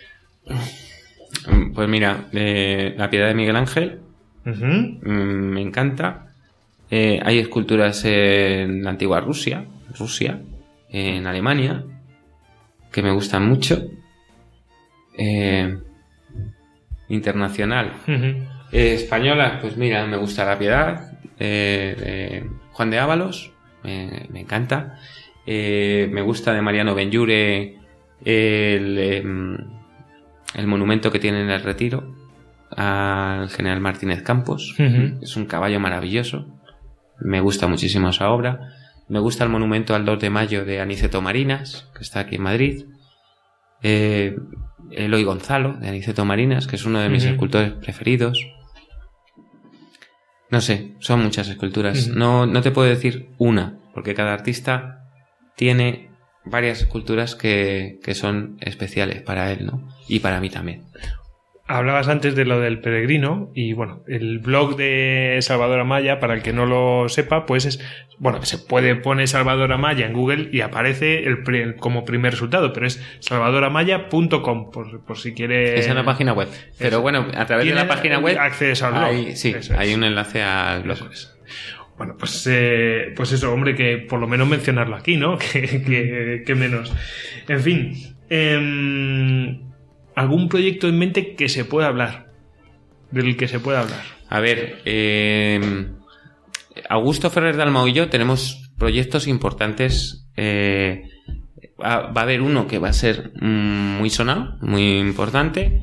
Pues mira, la Piedad de Miguel Ángel. Me encanta. Hay esculturas en la antigua Rusia, en Alemania, que me gustan mucho. Internacional. Española, pues mira, me gusta la Piedad. Juan de Ávalos, me encanta. Me gusta de Mariano Benlliure el monumento que tiene en el Retiro al general Martínez Campos. Es un caballo maravilloso. Me gusta muchísimo esa obra. Me gusta el monumento al 2 de mayo de Aniceto Marinas, que está aquí en Madrid. Eloy Gonzalo, de Aniceto Marinas, que es uno de mis escultores preferidos. No sé, son muchas esculturas. No te puedo decir una, porque cada artista tiene varias esculturas que son especiales para él, ¿no? Y para mí también. Hablabas antes de lo del Peregrino y, bueno, el blog de Salvador Amaya, para el que no lo sepa, pues es... Bueno, se puede poner Salvador Amaya en Google y aparece como primer resultado, pero es salvadoramaya.com, por si quiere... Es una página web. Pero bueno, a través de la página web... accedes al blog. Hay un enlace al blog. Bueno, pues eso, hombre, que por lo menos mencionarlo aquí, ¿no? que menos. En fin... ¿algún proyecto en mente que se pueda hablar? Del que se pueda hablar. A ver, Augusto Ferrer Dalmau y yo tenemos proyectos importantes va a haber uno que va a ser muy sonado, muy importante.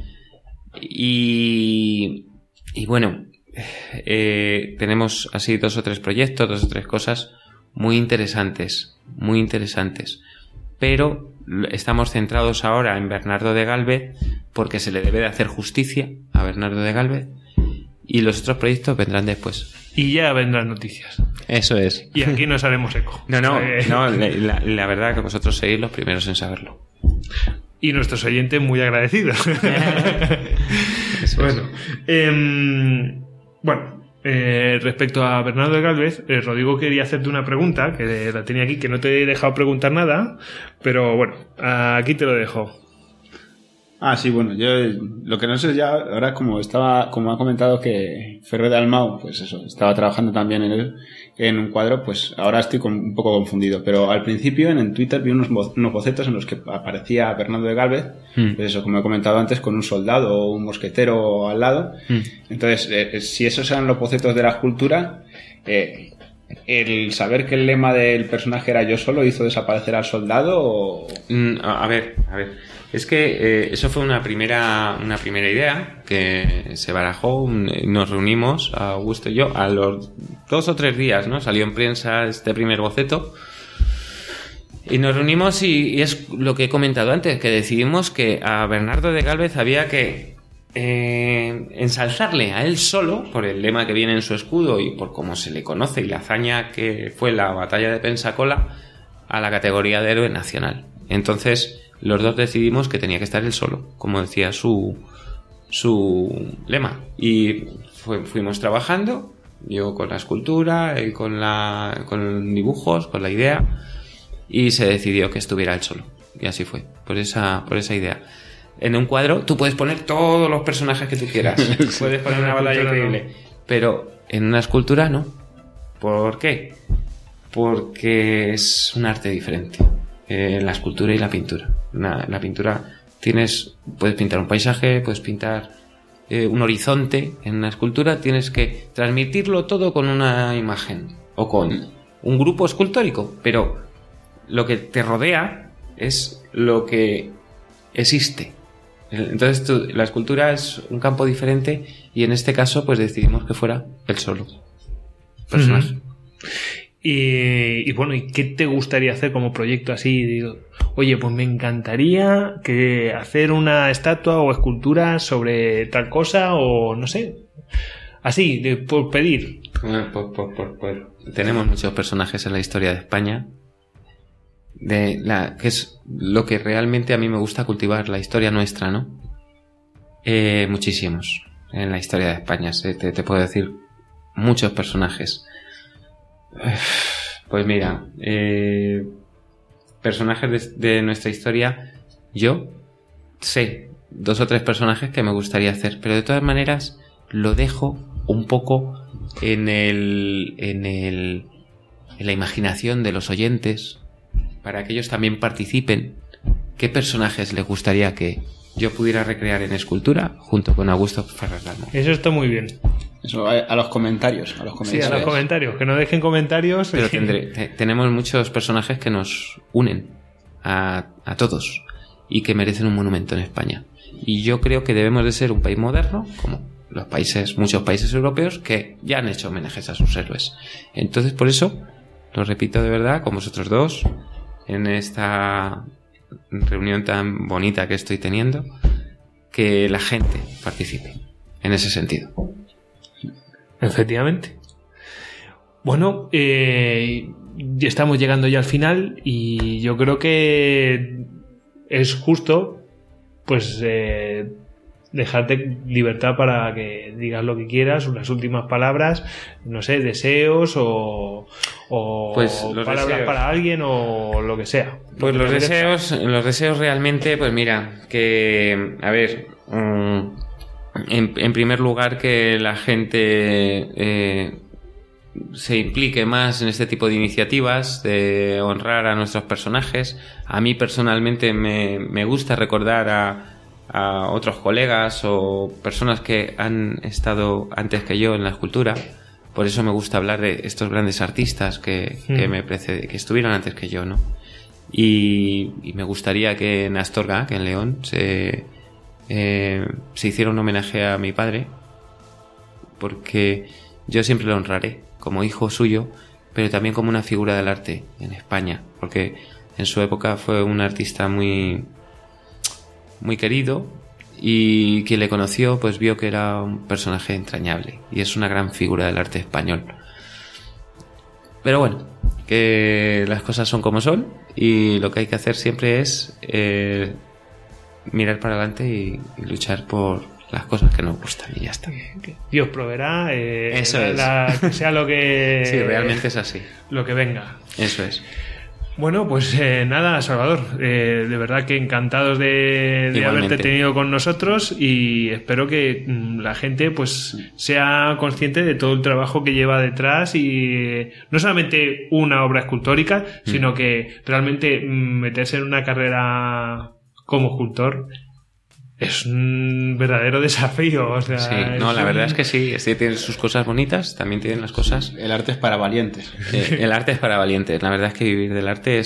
Y bueno, tenemos así 2 o 3 proyectos, 2 o 3 cosas muy interesantes. Pero estamos centrados ahora en Bernardo de Gálvez porque se le debe de hacer justicia a Bernardo de Gálvez, y los otros proyectos vendrán después. Y ya vendrán noticias. Eso es. Y aquí nos haremos eco. No, la verdad que vosotros seréis los primeros en saberlo. Y nuestros oyentes muy agradecidos. Respecto a Bernardo de Gálvez, Rodrigo quería hacerte una pregunta, que la tenía aquí, que no te he dejado preguntar nada, pero bueno, aquí te lo dejo. Sí, bueno, yo lo que no sé ya, ahora como ha comentado que Ferrer de Almao, pues eso, estaba trabajando también en un cuadro, pues ahora estoy un poco confundido, pero al principio en Twitter vi unos bocetos en los que aparecía Bernardo de Gálvez, pues eso, como he comentado antes, con un soldado o un mosquetero al lado. Entonces, si esos eran los bocetos de la escultura, el saber que el lema del personaje era yo solo hizo desaparecer al soldado o... A ver, es que eso fue una primera idea que se barajó. Nos reunimos, Augusto y yo, a los 2 o 3 días, ¿no? Salió en prensa este primer boceto y nos reunimos y es lo que he comentado antes, que decidimos que a Bernardo de Gálvez había que ensalzarle a él solo por el lema que viene en su escudo y por cómo se le conoce y la hazaña que fue la batalla de Pensacola, a la categoría de héroe nacional. Entonces los dos decidimos que tenía que estar él solo, como decía su lema, y fuimos trabajando, yo con la escultura, él con dibujos, con la idea, y se decidió que estuviera él solo, y así fue, por esa idea. En un cuadro tú puedes poner todos los personajes que tú quieras, puedes poner una batalla increíble, pero en una escultura no. ¿Por qué? Porque es un arte diferente, la escultura y la pintura. La pintura puedes pintar un paisaje, puedes pintar un horizonte. En una escultura tienes que transmitirlo todo con una imagen o con un grupo escultórico, pero lo que te rodea es lo que existe. Entonces la escultura es un campo diferente y en este caso pues decidimos que fuera él solo personaje. Y bueno, ¿y qué te gustaría hacer como proyecto así? Digo, oye, pues me encantaría hacer una estatua o escultura sobre tal cosa, o no sé, así, por pedir. Tenemos muchos personajes en la historia de España, que es lo que realmente a mí me gusta cultivar, la historia nuestra, ¿no? Muchísimos en la historia de España, te puedo decir muchos personajes. Pues mira, personajes de nuestra historia, yo sé 2 o 3 personajes que me gustaría hacer, pero de todas maneras lo dejo un poco en la imaginación de los oyentes, para que ellos también participen. ¿Qué personajes les gustaría que yo pudiera recrear en escultura junto con Augusto Ferrer de Almao? Eso está muy bien. Eso, a los comentarios. Sí, a los comentarios. Que no dejen comentarios. Pero tenemos muchos personajes que nos unen a todos y que merecen un monumento en España. Y yo creo que debemos de ser un país moderno, como muchos países europeos que ya han hecho homenajes a sus héroes. Entonces, por eso, lo repito de verdad, con vosotros dos, en esta reunión tan bonita que estoy teniendo, que la gente participe en ese sentido. Efectivamente. Bueno, ya estamos llegando ya al final y yo creo que es justo pues dejarte libertad para que digas lo que quieras, las últimas palabras, no sé, deseos o pues palabras deseos para alguien o lo que sea. Pues los deseos realmente, pues mira, que a ver, en primer lugar que la gente se implique más en este tipo de iniciativas de honrar a nuestros personajes. A mí personalmente me gusta recordar a otros colegas o personas que han estado antes que yo en la escultura. Por eso me gusta hablar de estos grandes artistas que estuvieron antes que yo, ¿no? y me gustaría que en Astorga, que en León, se hiciera un homenaje a mi padre, porque yo siempre lo honraré como hijo suyo, pero también como una figura del arte en España, porque en su época fue un artista muy, muy querido, y quien le conoció pues vio que era un personaje entrañable y es una gran figura del arte español. Pero bueno, que las cosas son como son y lo que hay que hacer siempre es mirar para adelante y luchar por las cosas que nos gustan y ya está. Dios proveerá, eso es. Que sea lo que... Sí, realmente es así. Lo que venga. Eso es. Bueno, pues nada, Salvador, de verdad que encantados de haberte tenido con nosotros, y espero que la gente pues sea consciente de todo el trabajo que lleva detrás, y no solamente una obra escultórica, sino que realmente meterse en una carrera como escultor es un verdadero desafío. O sea, sí, no, la verdad es que sí, tiene sus cosas bonitas, también tienen las cosas... El arte es para valientes. El arte es para valientes. La verdad es que vivir del arte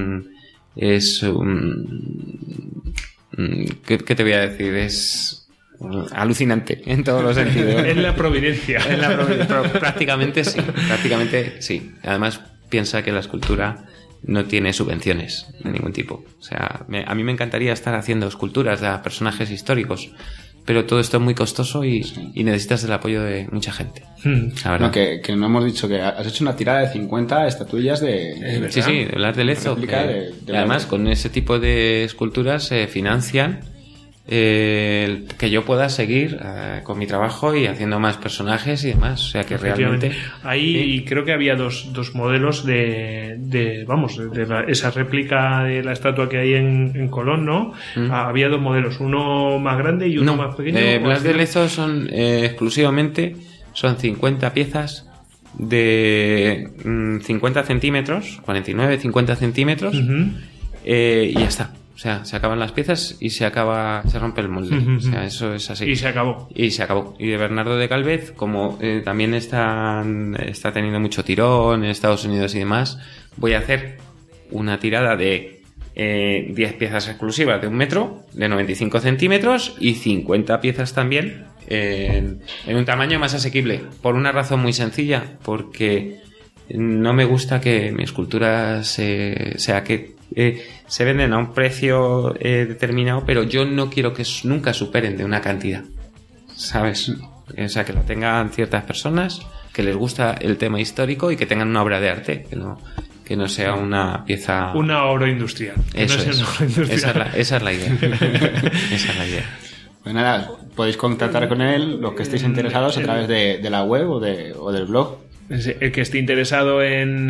¿qué te voy a decir? Es alucinante en todos los sentidos. Es la providencia. Pero prácticamente sí. Además, piensa que la escultura no tiene subvenciones de ningún tipo. O sea, a mí me encantaría estar haciendo esculturas de personajes históricos, pero todo esto es muy costoso y necesitas el apoyo de mucha gente. La verdad. No, que no hemos dicho que has hecho una tirada de 50 estatuillas de... Sí, el arte de Lezo. Además, con ese tipo de esculturas se financian que yo pueda seguir con mi trabajo y haciendo más personajes y demás. O sea que realmente ahí sí. Creo que había dos modelos de esa réplica de la estatua que hay en Colón, ¿no? Había dos modelos, uno más grande y uno más pequeño. Las de Lezo son exclusivamente 50 piezas de 50 centímetros, 49-50 centímetros, y ya está. O sea, se acaban las piezas y se rompe el molde. O sea, eso es así. Y se acabó. Y de Bernardo de Galvez, como también está teniendo mucho tirón en Estados Unidos y demás, voy a hacer una tirada de 10 piezas exclusivas de 1 metro, de 95 centímetros y 50 piezas también en un tamaño más asequible. Por una razón muy sencilla, porque no me gusta que mi escultura sea que se venden a un precio determinado, pero yo no quiero que nunca superen de una cantidad, ¿sabes? O sea, que lo tengan ciertas personas que les gusta el tema histórico y que tengan una obra de arte, que no sea una pieza... Una obra industrial. Eso es. Esa es la idea. Esa es la idea. Pues nada, podéis contactar con él, los que estéis interesados, a través de la web o del blog. El que esté interesado en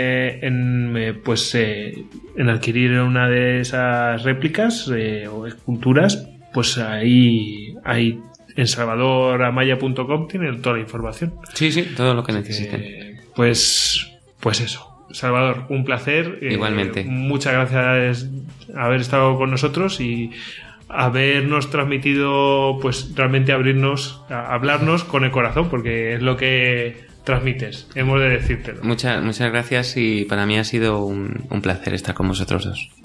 adquirir una de esas réplicas o esculturas, pues ahí en salvadoramaya.com tienen toda la información. Sí, todo lo que necesiten. Pues eso. Salvador, un placer. Igualmente. Muchas gracias por haber estado con nosotros y habernos transmitido, pues realmente hablarnos con el corazón, porque es lo que transmites, hemos de decírtelo. Muchas gracias, y para mí ha sido un placer estar con vosotros dos.